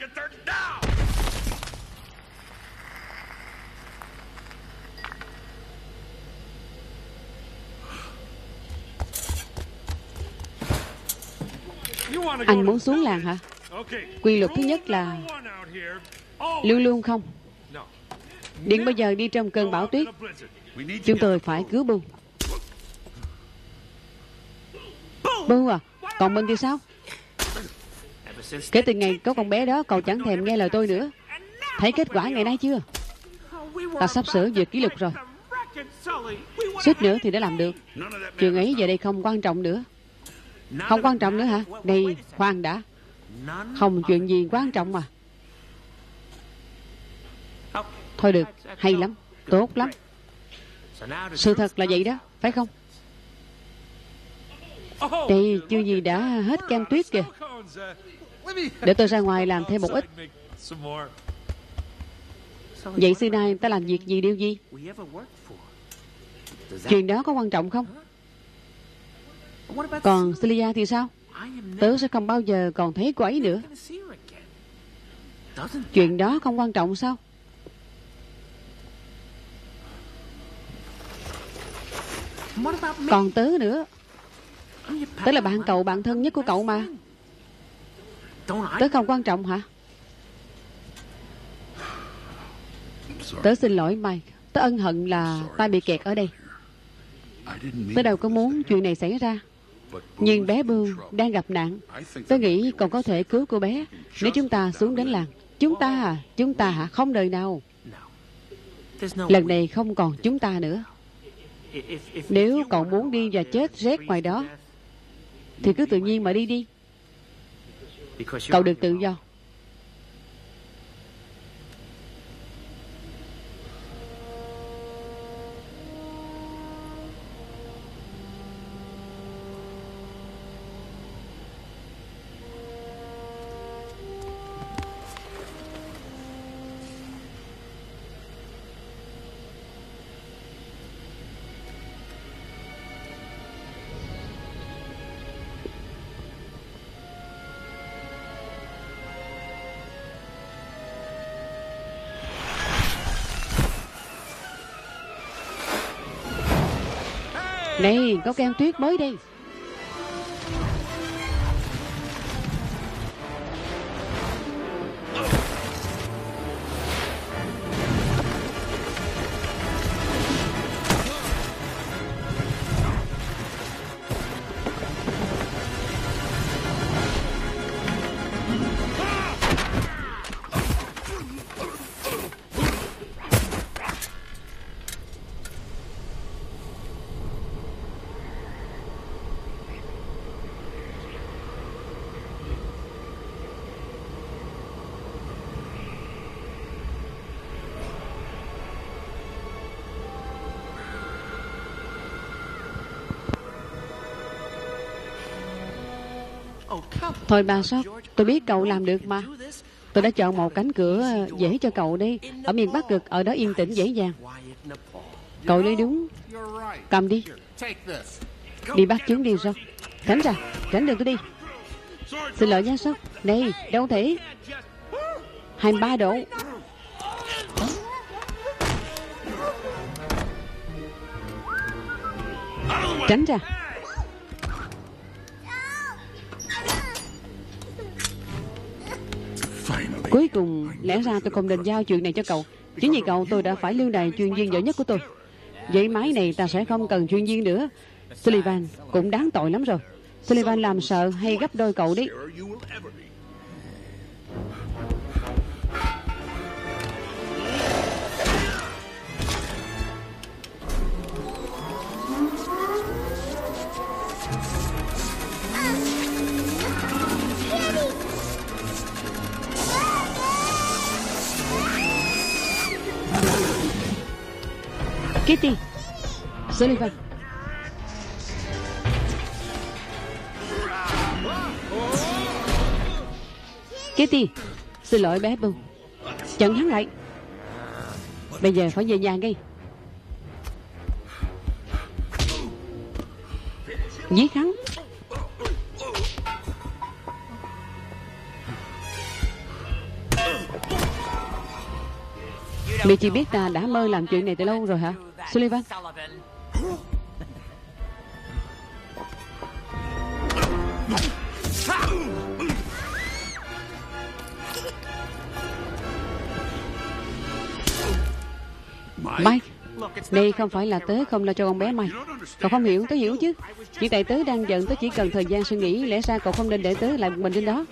Anh muốn xuống làng hả? Quy luật thứ nhất là luôn luôn không. Điện bây giờ đi trong cơn bão tuyết. Chúng tôi phải cứu Boo. Boo à? Còn Minh thì sao? Kể từ ngày có con bé đó, cậu chẳng thèm nghe lời tôi nữa. Thấy kết quả ngày nay chưa? Ta sắp sửa vượt kỷ lục rồi. Suýt nữa thì đã làm được. Chuyện ấy giờ đây không quan trọng nữa. Không quan trọng nữa hả? Đây, khoan đã. Không chuyện gì quan trọng mà. Thôi được, hay lắm, tốt lắm. Sự thật là vậy đó, phải không? Đây, chưa gì đã hết kem tuyết kìa. Để tôi ra ngoài làm thêm một ít. Vậy xưa nay ta làm việc gì điều gì? Chuyện đó có quan trọng không? Còn Celia thì sao? Tớ sẽ không bao giờ còn thấy cô ấy nữa. Chuyện đó không quan trọng sao? Còn tớ nữa. Tớ là bạn cậu, bạn thân nhất của cậu mà. Tớ không quan trọng hả? Tớ xin lỗi Mike. Tớ ân hận là ta bị kẹt ở đây. Tớ đâu có muốn chuyện này xảy ra. Nhưng bé Bưu đang gặp nạn. Tớ nghĩ còn có thể cứu cô bé nếu chúng ta xuống đến làng. Chúng ta à? Chúng ta hả? Không đời nào. Lần này không còn chúng ta nữa. Nếu cậu muốn đi và chết rét ngoài đó thì cứ tự nhiên mà đi đi. Cậu được tự do. Này, có kem tuyết mới đây. Thôi bà Sóc, tôi biết cậu làm được mà. Tôi đã chọn một cánh cửa dễ cho cậu đi. Ở miền Bắc Cực, ở đó yên tĩnh dễ dàng. Cậu nói đúng. Cầm đi. Đi bắt chúng đi Sóc. Tránh ra, tránh đường tôi đi. Xin lỗi nha Sóc. Này, đâu thể. hai mươi ba độ. Tránh ra. Cuối cùng, lẽ ra tôi không nên giao chuyện này cho cậu. Chính vì cậu tôi đã phải lưu đày chuyên viên giỏi nhất của tôi. Vậy máy này ta sẽ không cần chuyên viên nữa. Sullivan cũng đáng tội lắm rồi. Sullivan làm sợ hay gấp đôi cậu đấy. Kitty, Sullivan. Kitty, xin lỗi bé Bưu. Chặn hắn lại. Bây giờ phải về nhà ngay. Giết hắn. Mày chỉ biết ta đã mơ làm chuyện này từ lâu rồi hả, Sullivan? Mike, đây không phải là tớ không lo cho con bé mày. Cậu không hiểu, tớ hiểu chứ. Chỉ tại tớ đang giận, tớ chỉ cần thời gian suy nghĩ. Lẽ ra cậu không nên để tớ lại một mình trên đó.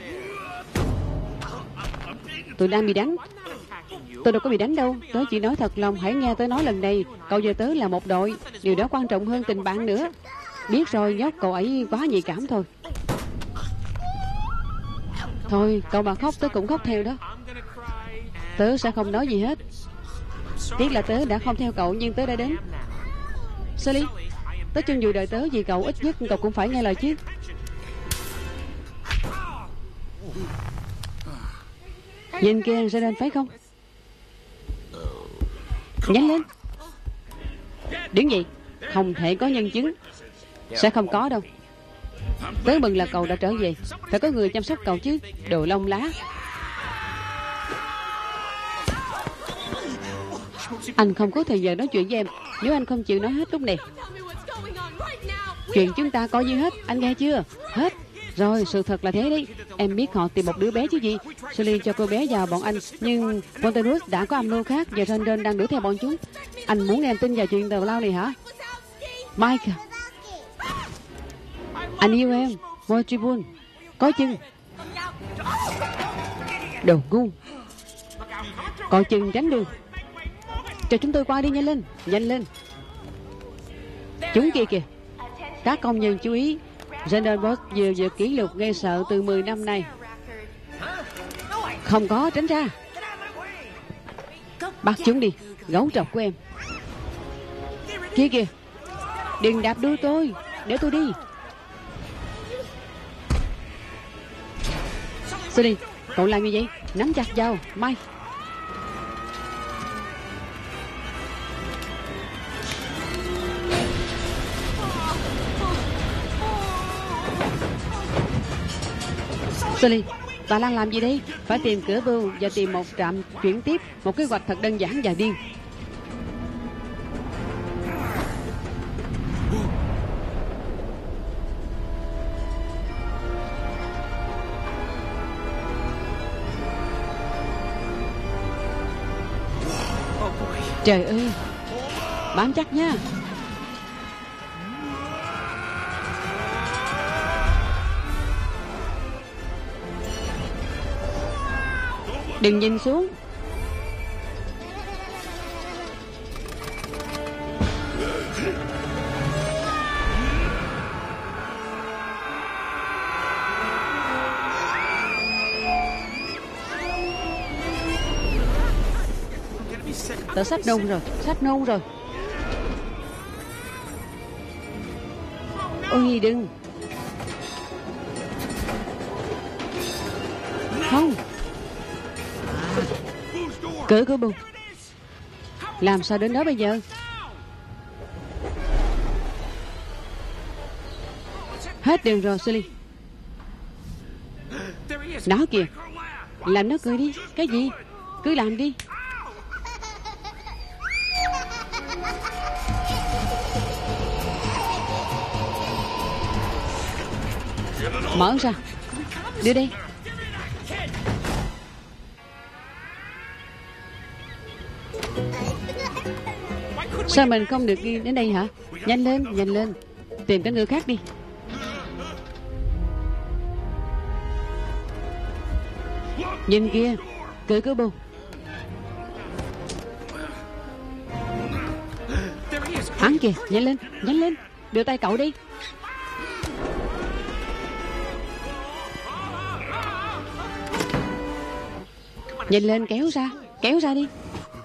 Tôi đang bị đánh. Tôi đâu có bị đánh đâu. Tớ chỉ nói thật lòng. Hãy nghe tớ nói lần này. Cậu và tớ là một đội. Điều đó quan trọng hơn tình bạn nữa. Biết rồi, nhóc cậu ấy quá nhạy cảm thôi. Thôi, cậu mà khóc tớ cũng khóc theo đó. Tớ sẽ không nói gì hết. Tiếc là tớ đã không theo cậu, nhưng tớ đã đến. Sully, tớ chân dù đời tớ vì cậu, ít nhất cậu cũng phải nghe lời chứ. Nhìn kia, Jaden phải không? Nhanh lên. Đứng gì? Không thể có nhân chứng. Sẽ không có đâu. Tớ mừng là cậu đã trở về. Phải có người chăm sóc cậu chứ. Đồ lông lá. Anh không có thời giờ nói chuyện với em. Nếu anh không chịu nói hết lúc này. Chuyện chúng ta coi như hết, anh nghe chưa? Hết. Rồi, sự thật là thế đấy. Em biết họ tìm một đứa bé chứ gì. Sully cho cô bé vào bọn anh, nhưng Ponterus đã có âm mưu khác và Randall đang đuổi theo bọn chúng. Anh muốn em tin vào chuyện tào lao này hả? Mike, anh yêu em. Motribun, có chừng. Đồ ngu. Coi chừng tránh đường. Cho chúng tôi qua đi, nhanh lên, nhanh lên. Chúng kia kìa. Các công nhân chú ý, Randall Boss vừa vừa kỷ lục gây sợ từ mười năm nay. Không có, tránh ra. Bắt chúng đi, gấu trọc của em. Kia kìa. Đừng đạp đuôi tôi, để tôi đi. Sully, cậu làm như vậy? Nắm chặt vào, Mike. Sully, bà Lan làm gì đây? Phải tìm cửa bưu và tìm một trạm chuyển tiếp. Một kế hoạch thật đơn giản và điên. Trời ơi, bám chắc nha. Đừng nhìn xuống. Tớ sắp nôn rồi, sắp nôn rồi. Ôi đừng. Không. Cửa của bù. Làm sao đến đó bây giờ? Hết đường rồi, Sully. Nó kìa. Làm nó cười đi. Cái gì? Cứ làm đi. Mở ra. Đưa đây. Sao mình không được đi đến đây hả? Nhanh lên, nhanh lên. Tìm cái người khác đi. Nhìn kia. Cửa cửa bù. Hắn kìa, nhanh lên, nhanh lên. Đưa tay cậu đi. Nhanh lên, kéo ra. Kéo ra đi.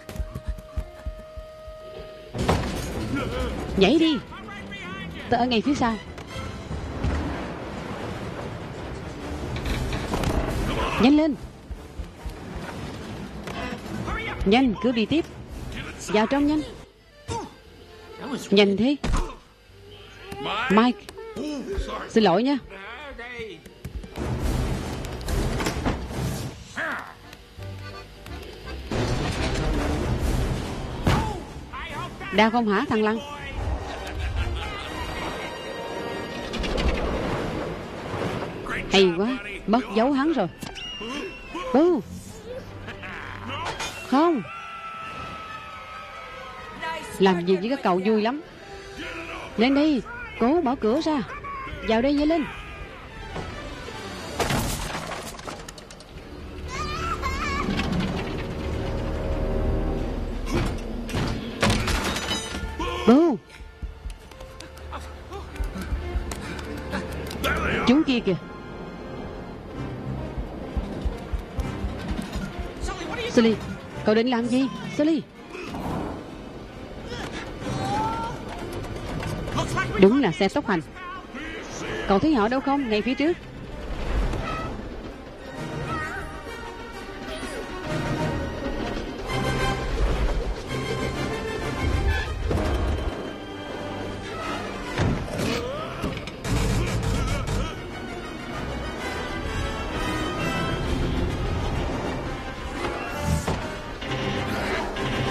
Nhảy đi. Tớ ở ngay phía sau. Nhanh lên. Nhanh, cứ đi tiếp. Vào trong nhanh. Nhanh thế. Mike, xin lỗi nha. Đau không hả thằng Lăng? Hay quá, mất dấu hắn rồi. Bú. Không. Làm gì với các cậu vui lắm. Lên đi, cố mở cửa ra. Vào đây, dậy lên. Bú. Chúng kia kìa. Sully, cậu định làm gì? Sully. Đúng là xe tốc hành. Cậu thấy họ đâu không? Ngay phía trước.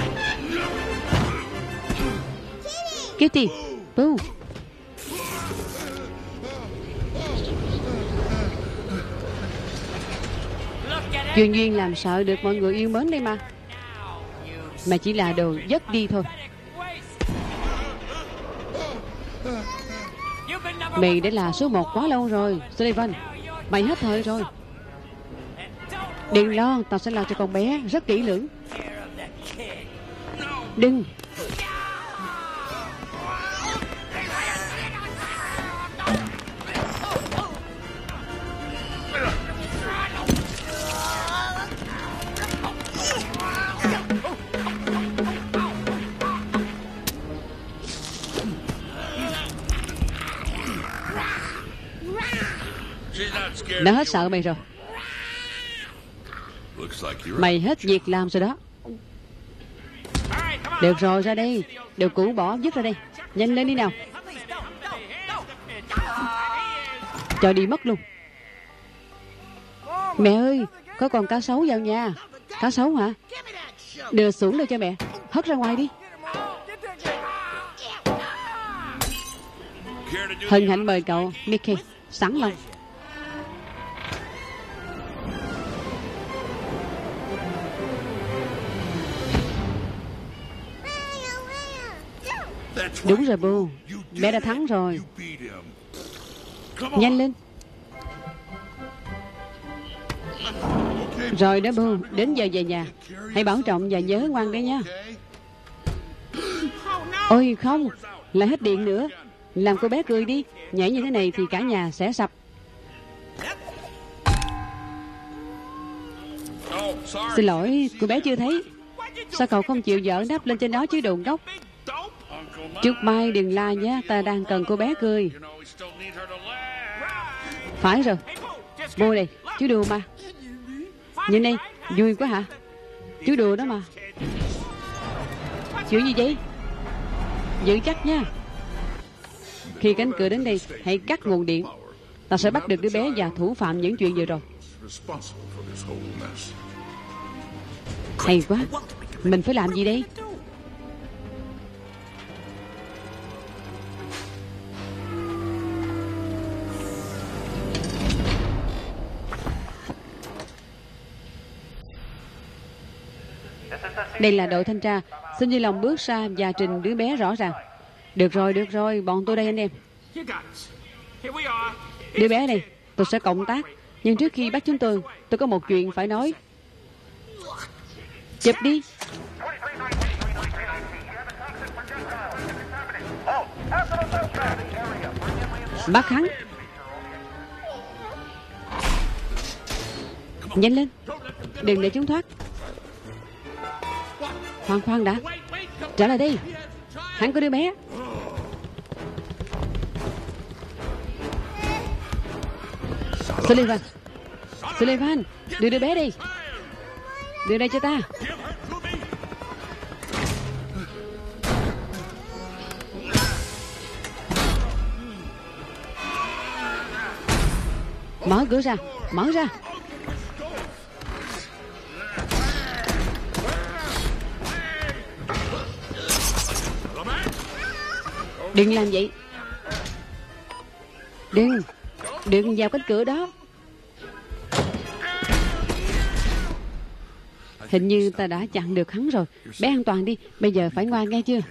Kitty, Boo. Chuyên duyên làm sợ được mọi người yêu mến đây mà. Mà chỉ là đồ dất đi thôi. Mày đã là số một quá lâu rồi, Sullivan. Mày hết thời rồi. Đừng lo, tao sẽ lo cho con bé rất kỹ lưỡng. Đừng. Nó hết sợ mày rồi. Mày hết việc làm rồi đó. Được rồi, ra đây. Đồ cũ bỏ vứt ra đây. Nhanh lên đi nào. Cho đi mất luôn. Mẹ ơi, có con cá sấu vào nhà. Cá sấu hả? Đưa xuống đây cho mẹ. Hất ra ngoài đi. Hân hạnh mời cậu, Mickey. Sẵn lòng. Đúng rồi Boo, bé đã thắng rồi. Nhanh lên. Rồi đó Boo, đến giờ về nhà. Hãy bảo trọng và nhớ ngoan đấy nha. Ôi không, lại hết điện nữa. Làm cô bé cười đi. Nhảy như thế này thì cả nhà sẽ sập. Xin lỗi, cô bé chưa thấy. Sao cậu không chịu dở nắp lên trên đó chứ đồ ngốc. Trước mai đừng la nhé. Ta đang cần cô bé cười. Phải rồi. Bố đây, chú đùa mà. Nhìn đây, vui quá hả? Chú đùa đó mà. Chuyện gì vậy? Giữ chắc nha. Khi cánh cửa đến đây, hãy cắt nguồn điện. Ta sẽ bắt được đứa bé và thủ phạm những chuyện vừa rồi. Hay quá. Mình phải làm gì đây? Đây là đội thanh tra. Xin vui lòng bước ra và trình đứa bé rõ ràng. Được rồi, được rồi, bọn tôi đây anh em. Đứa bé đây, tôi sẽ cộng tác. Nhưng trước khi bắt chúng tôi, tôi có một chuyện phải nói. Chụp đi. Bắt hắn. Nhanh lên. Đừng để chúng thoát. Khoan khoan đã. Trở lại đây. Hắn có đứa bé. Sullivan. Sullivan, đưa đứa bé đi. Đưa đây cho ta. Mở cửa ra. Mở ra. Đừng làm vậy. Đừng. Đừng vào cánh cửa đó. Hình như ta đã chặn được hắn rồi. Bé an toàn đi. Bây giờ phải ngoan nghe chưa?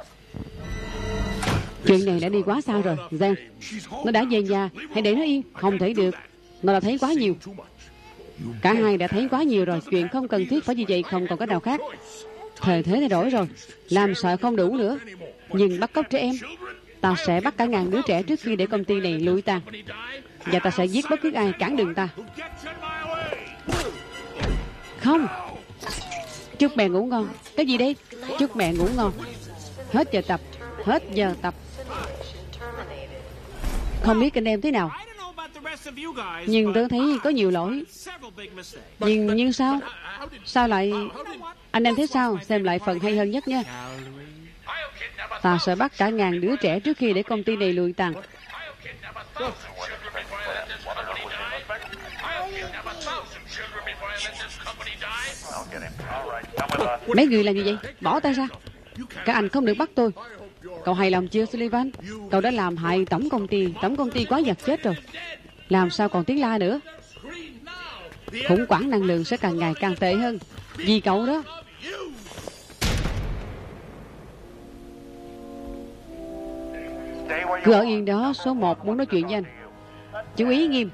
Chuyện này đã đi quá xa rồi, Giang. Nó đã về nhà. Hãy để nó yên. Không thể được. Nó đã thấy quá nhiều. Cả hai đã thấy quá nhiều rồi. Chuyện không cần thiết phải như vậy. Không còn cách nào khác. Thời thế thay đổi rồi. Làm sợ không đủ nữa. Nhưng bắt cóc trẻ em, ta sẽ bắt cả ngàn đứa trẻ trước khi để công ty này lụi tàn. Và ta sẽ giết bất cứ ai cản đường ta. Không. Chúc mẹ ngủ ngon. Cái gì đây? Chúc mẹ ngủ ngon. Hết giờ tập. Hết giờ tập. Không biết anh em thế nào, nhưng tôi thấy có nhiều lỗi. Nhưng nhưng sao? Sao lại... Anh em thấy sao? Xem lại phần hay hơn nhất nha. Ta sẽ bắt cả ngàn đứa trẻ trước khi để công ty này lụi tàn. Mấy người làm gì vậy? Bỏ tay ra. Các anh không được bắt tôi. Cậu hài lòng chưa, Sullivan? Cậu đã làm hại tổng công ty. Tổng công ty quá giật chết rồi. Làm sao còn tiếng la nữa? khủng hoảng năng lượng sẽ càng ngày càng tệ hơn. Vì cậu đó. Cứ ở yên đó, số một muốn nói chuyện với anh. Chú ý nghiêm.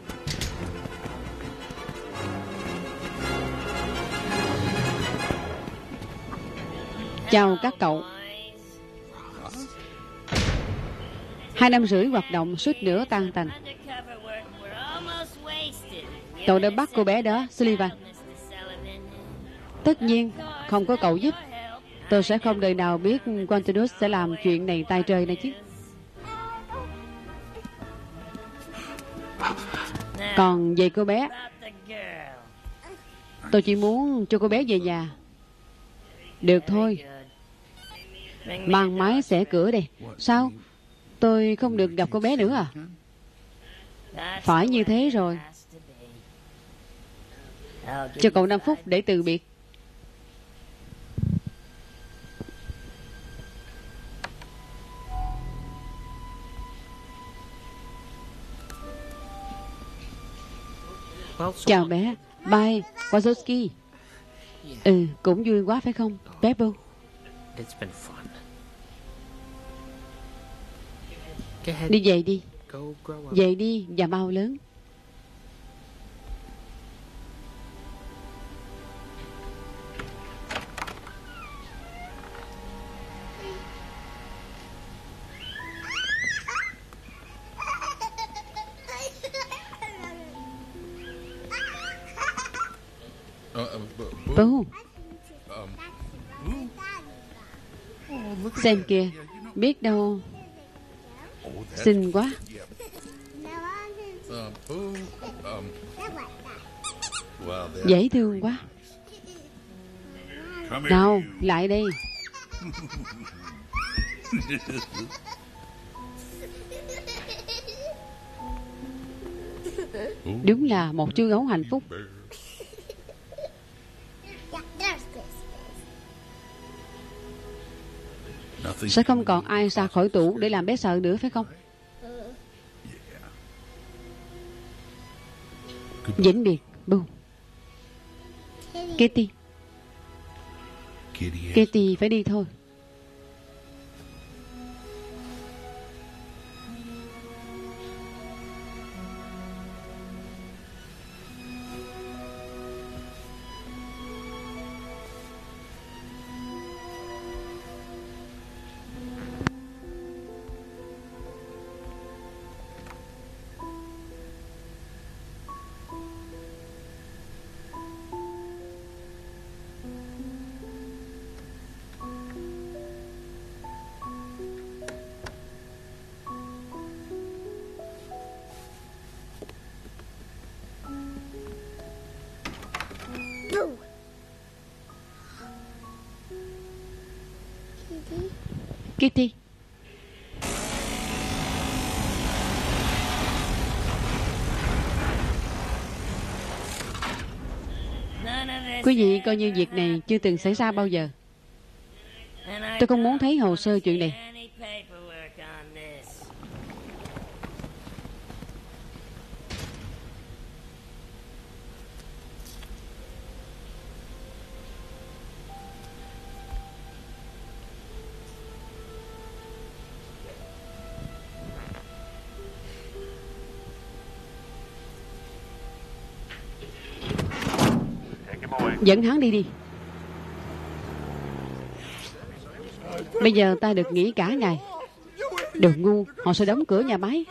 Chào các cậu. Hai năm rưỡi hoạt động suýt nữa tan tành. Cậu đã bắt cô bé đó, Sullivan. Tất nhiên, không có cậu giúp, tôi sẽ không đời nào biết Quantinus sẽ làm chuyện này tay trời này chứ. Còn về cô bé, tôi chỉ muốn cho cô bé về nhà. Được thôi. Mang máy xẻ cửa đây. Sao? Tôi không được gặp cô bé nữa à? Phải như thế rồi. Cho cậu năm phút để từ biệt. Chào bé. Bye, Wazowski. Ừ, cũng vui quá phải không, Peppo? Đi về đi. Về đi và mau lớn. Bố, xem kìa, biết đâu. Xinh quá. Dễ thương quá. Nào, lại đây. Đúng là một chú gấu hạnh phúc. Sẽ không còn ai ra khỏi tủ để làm bé sợ nữa phải không? Vĩnh biệt, Boo. Kitty. Kitty phải đi thôi. Kitty. Quý vị coi như việc này chưa từng xảy ra bao giờ. Tôi không muốn thấy hồ sơ chuyện này. Dẫn hắn đi đi. Bây giờ ta được nghỉ cả ngày. Đồ ngu, họ sẽ đóng cửa nhà máy.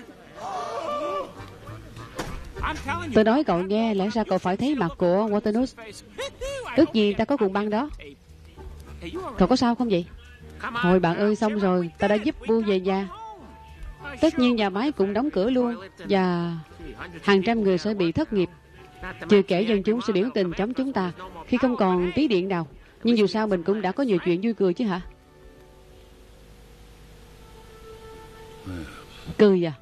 Tôi nói cậu nghe, lẽ ra cậu phải thấy mặt của Quantinus. Ước gì ta có cùng băng đó. Cậu có sao không vậy? Hồi bạn ơi, xong rồi, ta đã giúp Bu về nhà. Tất nhiên nhà máy cũng đóng cửa luôn. Và hàng trăm người sẽ bị thất nghiệp. Chưa kể dân chúng sẽ biểu tình chống chúng ta khi không còn tí điện nào. Nhưng dù sao mình cũng đã có nhiều chuyện vui cười chứ hả? Cười à?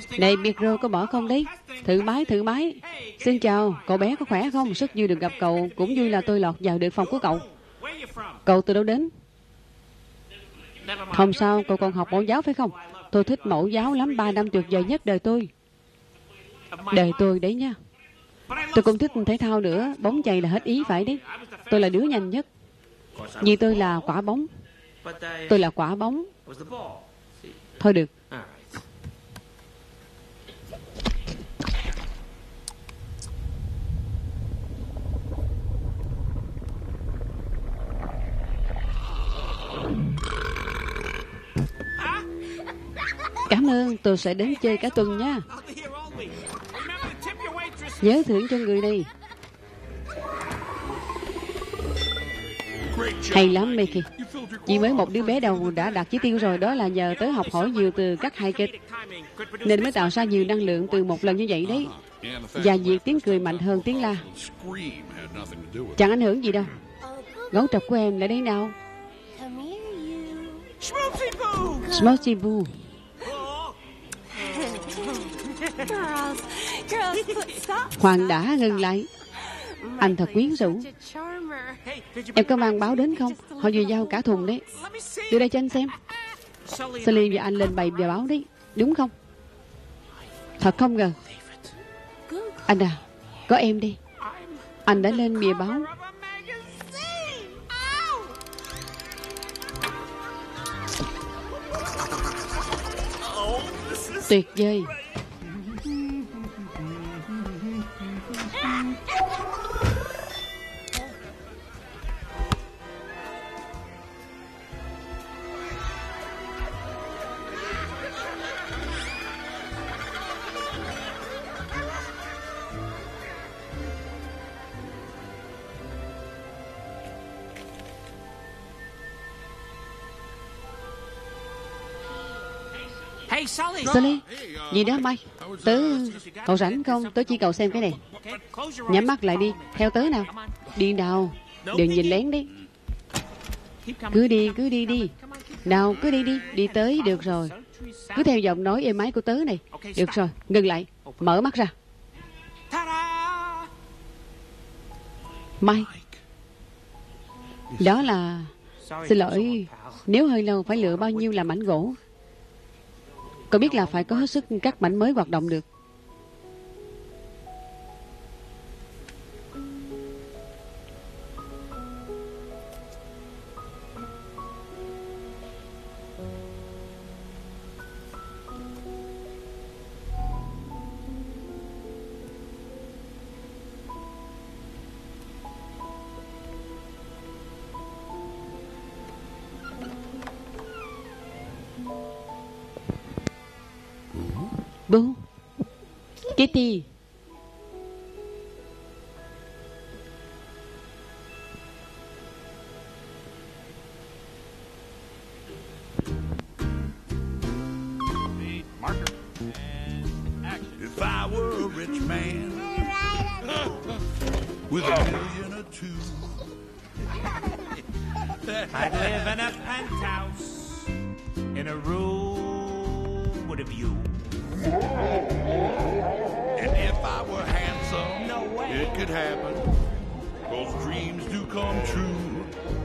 Này Pietro, có bỏ không đấy? Thử máy, thử máy. Xin chào, cậu bé có khỏe không? Rất vui được gặp cậu. Cũng vui là tôi lọt vào được phòng của cậu. Cậu từ đâu đến? Không sao, cậu còn học mẫu giáo phải không? Tôi thích mẫu giáo lắm, ba năm tuyệt vời nhất đời tôi. Đời tôi đấy nha. Tôi cũng thích thể thao nữa. Bóng chày là hết ý phải đấy. Tôi là đứa nhanh nhất. Vì tôi là quả bóng. Tôi là quả bóng. Thôi được. Cảm ơn, tôi sẽ đến chơi cả tuần nha. Nhớ thưởng cho người này. Hay lắm Mickey. Chỉ mới một đứa bé đầu đã đạt chỉ tiêu rồi. Đó là nhờ tới học hỏi nhiều từ các hài kịch, nên mới tạo ra nhiều năng lượng từ một lần như vậy đấy. Và việc tiếng cười mạnh hơn tiếng la chẳng ảnh hưởng gì đâu. Gấu trọc của em lại đây nào. Smokey Boo. Hoàng đã ngừng lại. Anh thật quyến rũ. Em có mang báo đến không? Họ vừa giao cả thùng đấy. Đưa đây cho anh xem. Sully và anh lên bày về báo đấy. Đúng không? Thật không ngờ. Anh à, có em đi. Anh đã lên bìa báo. Tuyệt vời. Sully, gì đó Mike? Tớ, cậu rảnh không? Tớ chỉ cậu xem cái này. Nhắm mắt lại đi, theo tớ nào. Đi nào, đừng nhìn lén đấy. Cứ đi, cứ đi đi. Nào, cứ đi đi, đi tới, được rồi. Cứ theo giọng nói êm ái của tớ này. Được rồi, ngừng lại, mở mắt ra. Mike. Đó là... Xin lỗi, nếu hơi lâu phải lựa bao nhiêu là mảnh gỗ. Cậu biết là phải có hết sức các mảnh mới hoạt động được. Boo, Kitty. If I were a rich man with a million or two, I'd live in a penthouse in a room with a view. and if I were handsome, No way. it could happen. Those dreams do come true.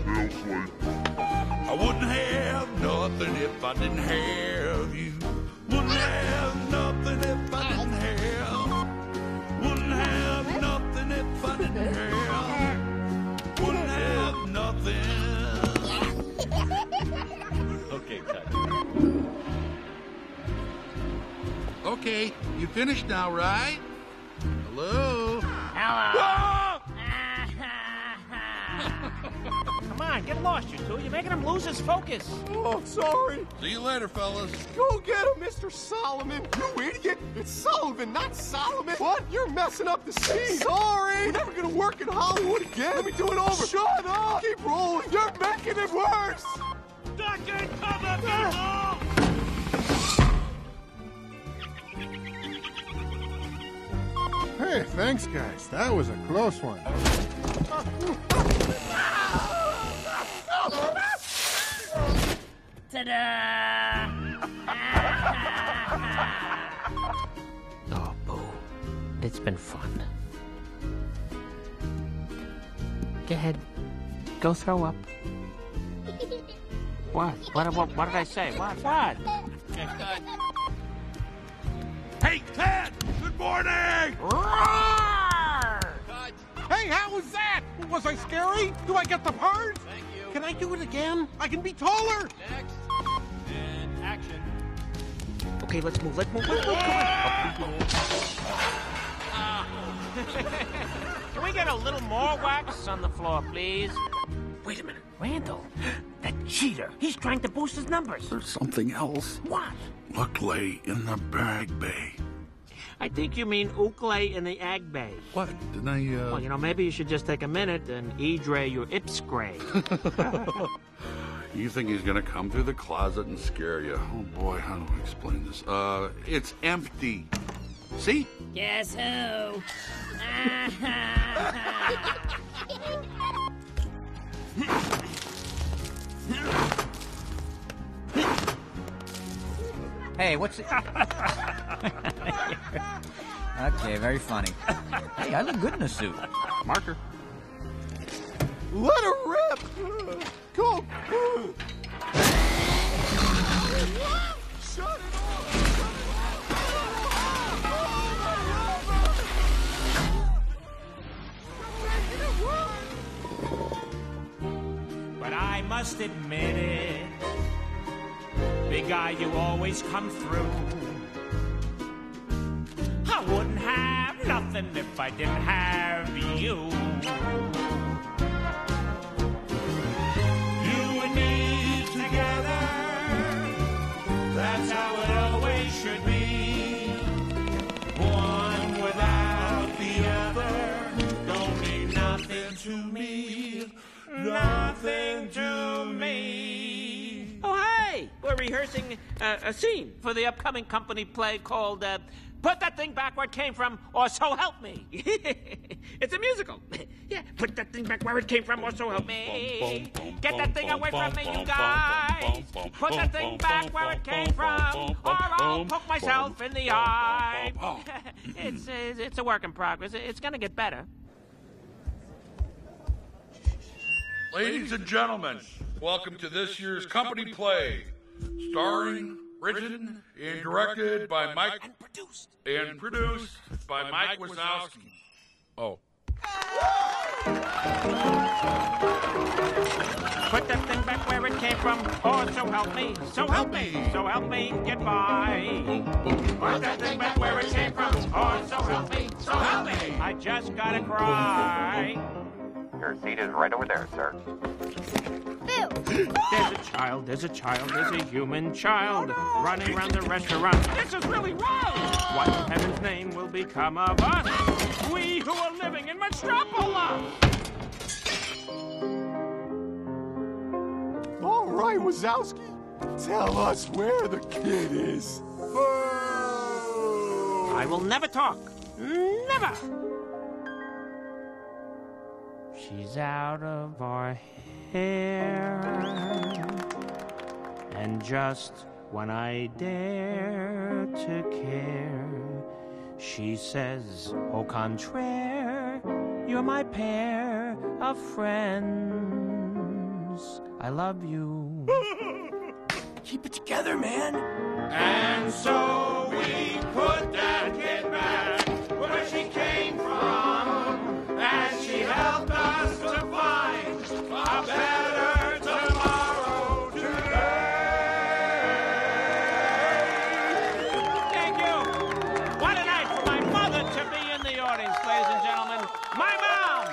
I wouldn't have nothing if I didn't have you. Wouldn't have nothing if I didn't have. Wouldn't have nothing if I didn't have. Wouldn't have nothing. Okay, cut. Okay, you finished now, right? Hello? Hello. Come on, get lost, you two. You're making him lose his focus. Oh, sorry. See you later, fellas. Go get him, Mister Solomon. You idiot. It's Sullivan, not Solomon. What? You're messing up the scene. Sorry. We're never going to work in Hollywood again. Let me do it over. Shut up. Keep rolling. You're making it worse. Duck and cover, people! Hey, thanks, guys. That was a close one. Ta-da! It's been fun. Go ahead. Go throw up. What? What, what, what did I say? What? What? Hey, Ted! Good morning! Hey, how was that? Was I scary? Do I get the part? Thank you. Can I do it again? I can be taller. Next. And action. Okay, let's move. Let's move. Let's move. Come on. Can we get a little more wax on the floor, please? Wait a minute. Randall, that cheater. He's trying to boost his numbers. There's something else. What? Look, lay in the bag bay. I think you mean Oakley in the Ag Bay. What? Didn't I, uh... Well, you know, maybe you should just take a minute and e-dray your ipscray. You think he's gonna come through the closet and scare you? Oh, boy, how do I explain this? Uh, it's empty. See? Guess who? Hey, what's it? Okay, very funny. Hey, I look good in a suit. Marker. Let her rip. Go. Shut it off. But I must admit it, big guy, you always come through. I wouldn't have nothing if I didn't have you. You and me together, that's how it always should be. One without the other don't mean nothing to me. Nothing to me. Oh, hey! We're rehearsing uh, a scene for the upcoming company play called uh, Put That Thing Back Where It Came From, or So Help Me. It's a musical. Yeah, put that thing back where it came from, or so help me. Get that thing away from me, you guys. Put that thing back where it came from, or I'll poke myself in the eye. It's, it's, it's a work in progress. It's going to get better. Ladies and gentlemen, welcome to this year's company play, starring, written, and directed by Mike... And produced. And produced by Mike Wazowski. Oh. Put that thing back where it came from, or so help me, so help me, so help me get by. Put that thing back where it came from, or so help me, so help me. I just gotta cry. Your seat is right over there, sir. Boo! There's a child, there's a child, there's a human child running around the restaurant. This is really wild! What in heaven's name will become of us? We who are living in Metropolis! All right, Wazowski. Tell us where the kid is. Boo! I will never talk. Never! She's out of our hair, and just when I dare to care, she says, au contraire, you're my pair of friends. I love you. Keep it together, man. And so we put that kid back where she came from, and she helped us to find a better tomorrow today. Thank you. What a night for my mother to be in the audience, ladies and gentlemen. My mom.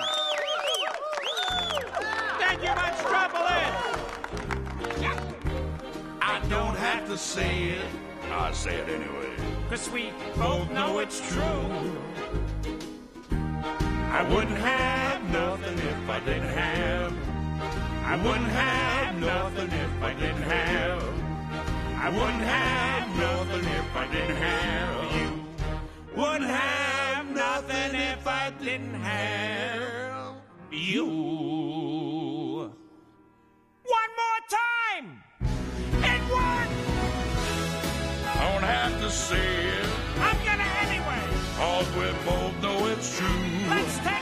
Thank you much, Trouble In. I don't have to say it. I say it anyway. 'Cause we both know it's true. I wouldn't have nothing if I didn't have. I wouldn't have nothing if I didn't have. I wouldn't have nothing if I didn't have you. Wouldn't have nothing if I didn't have you. One more time! It worked! I don't have to say it. I'm gonna anyway! All 'cause we both know it's true. Let's take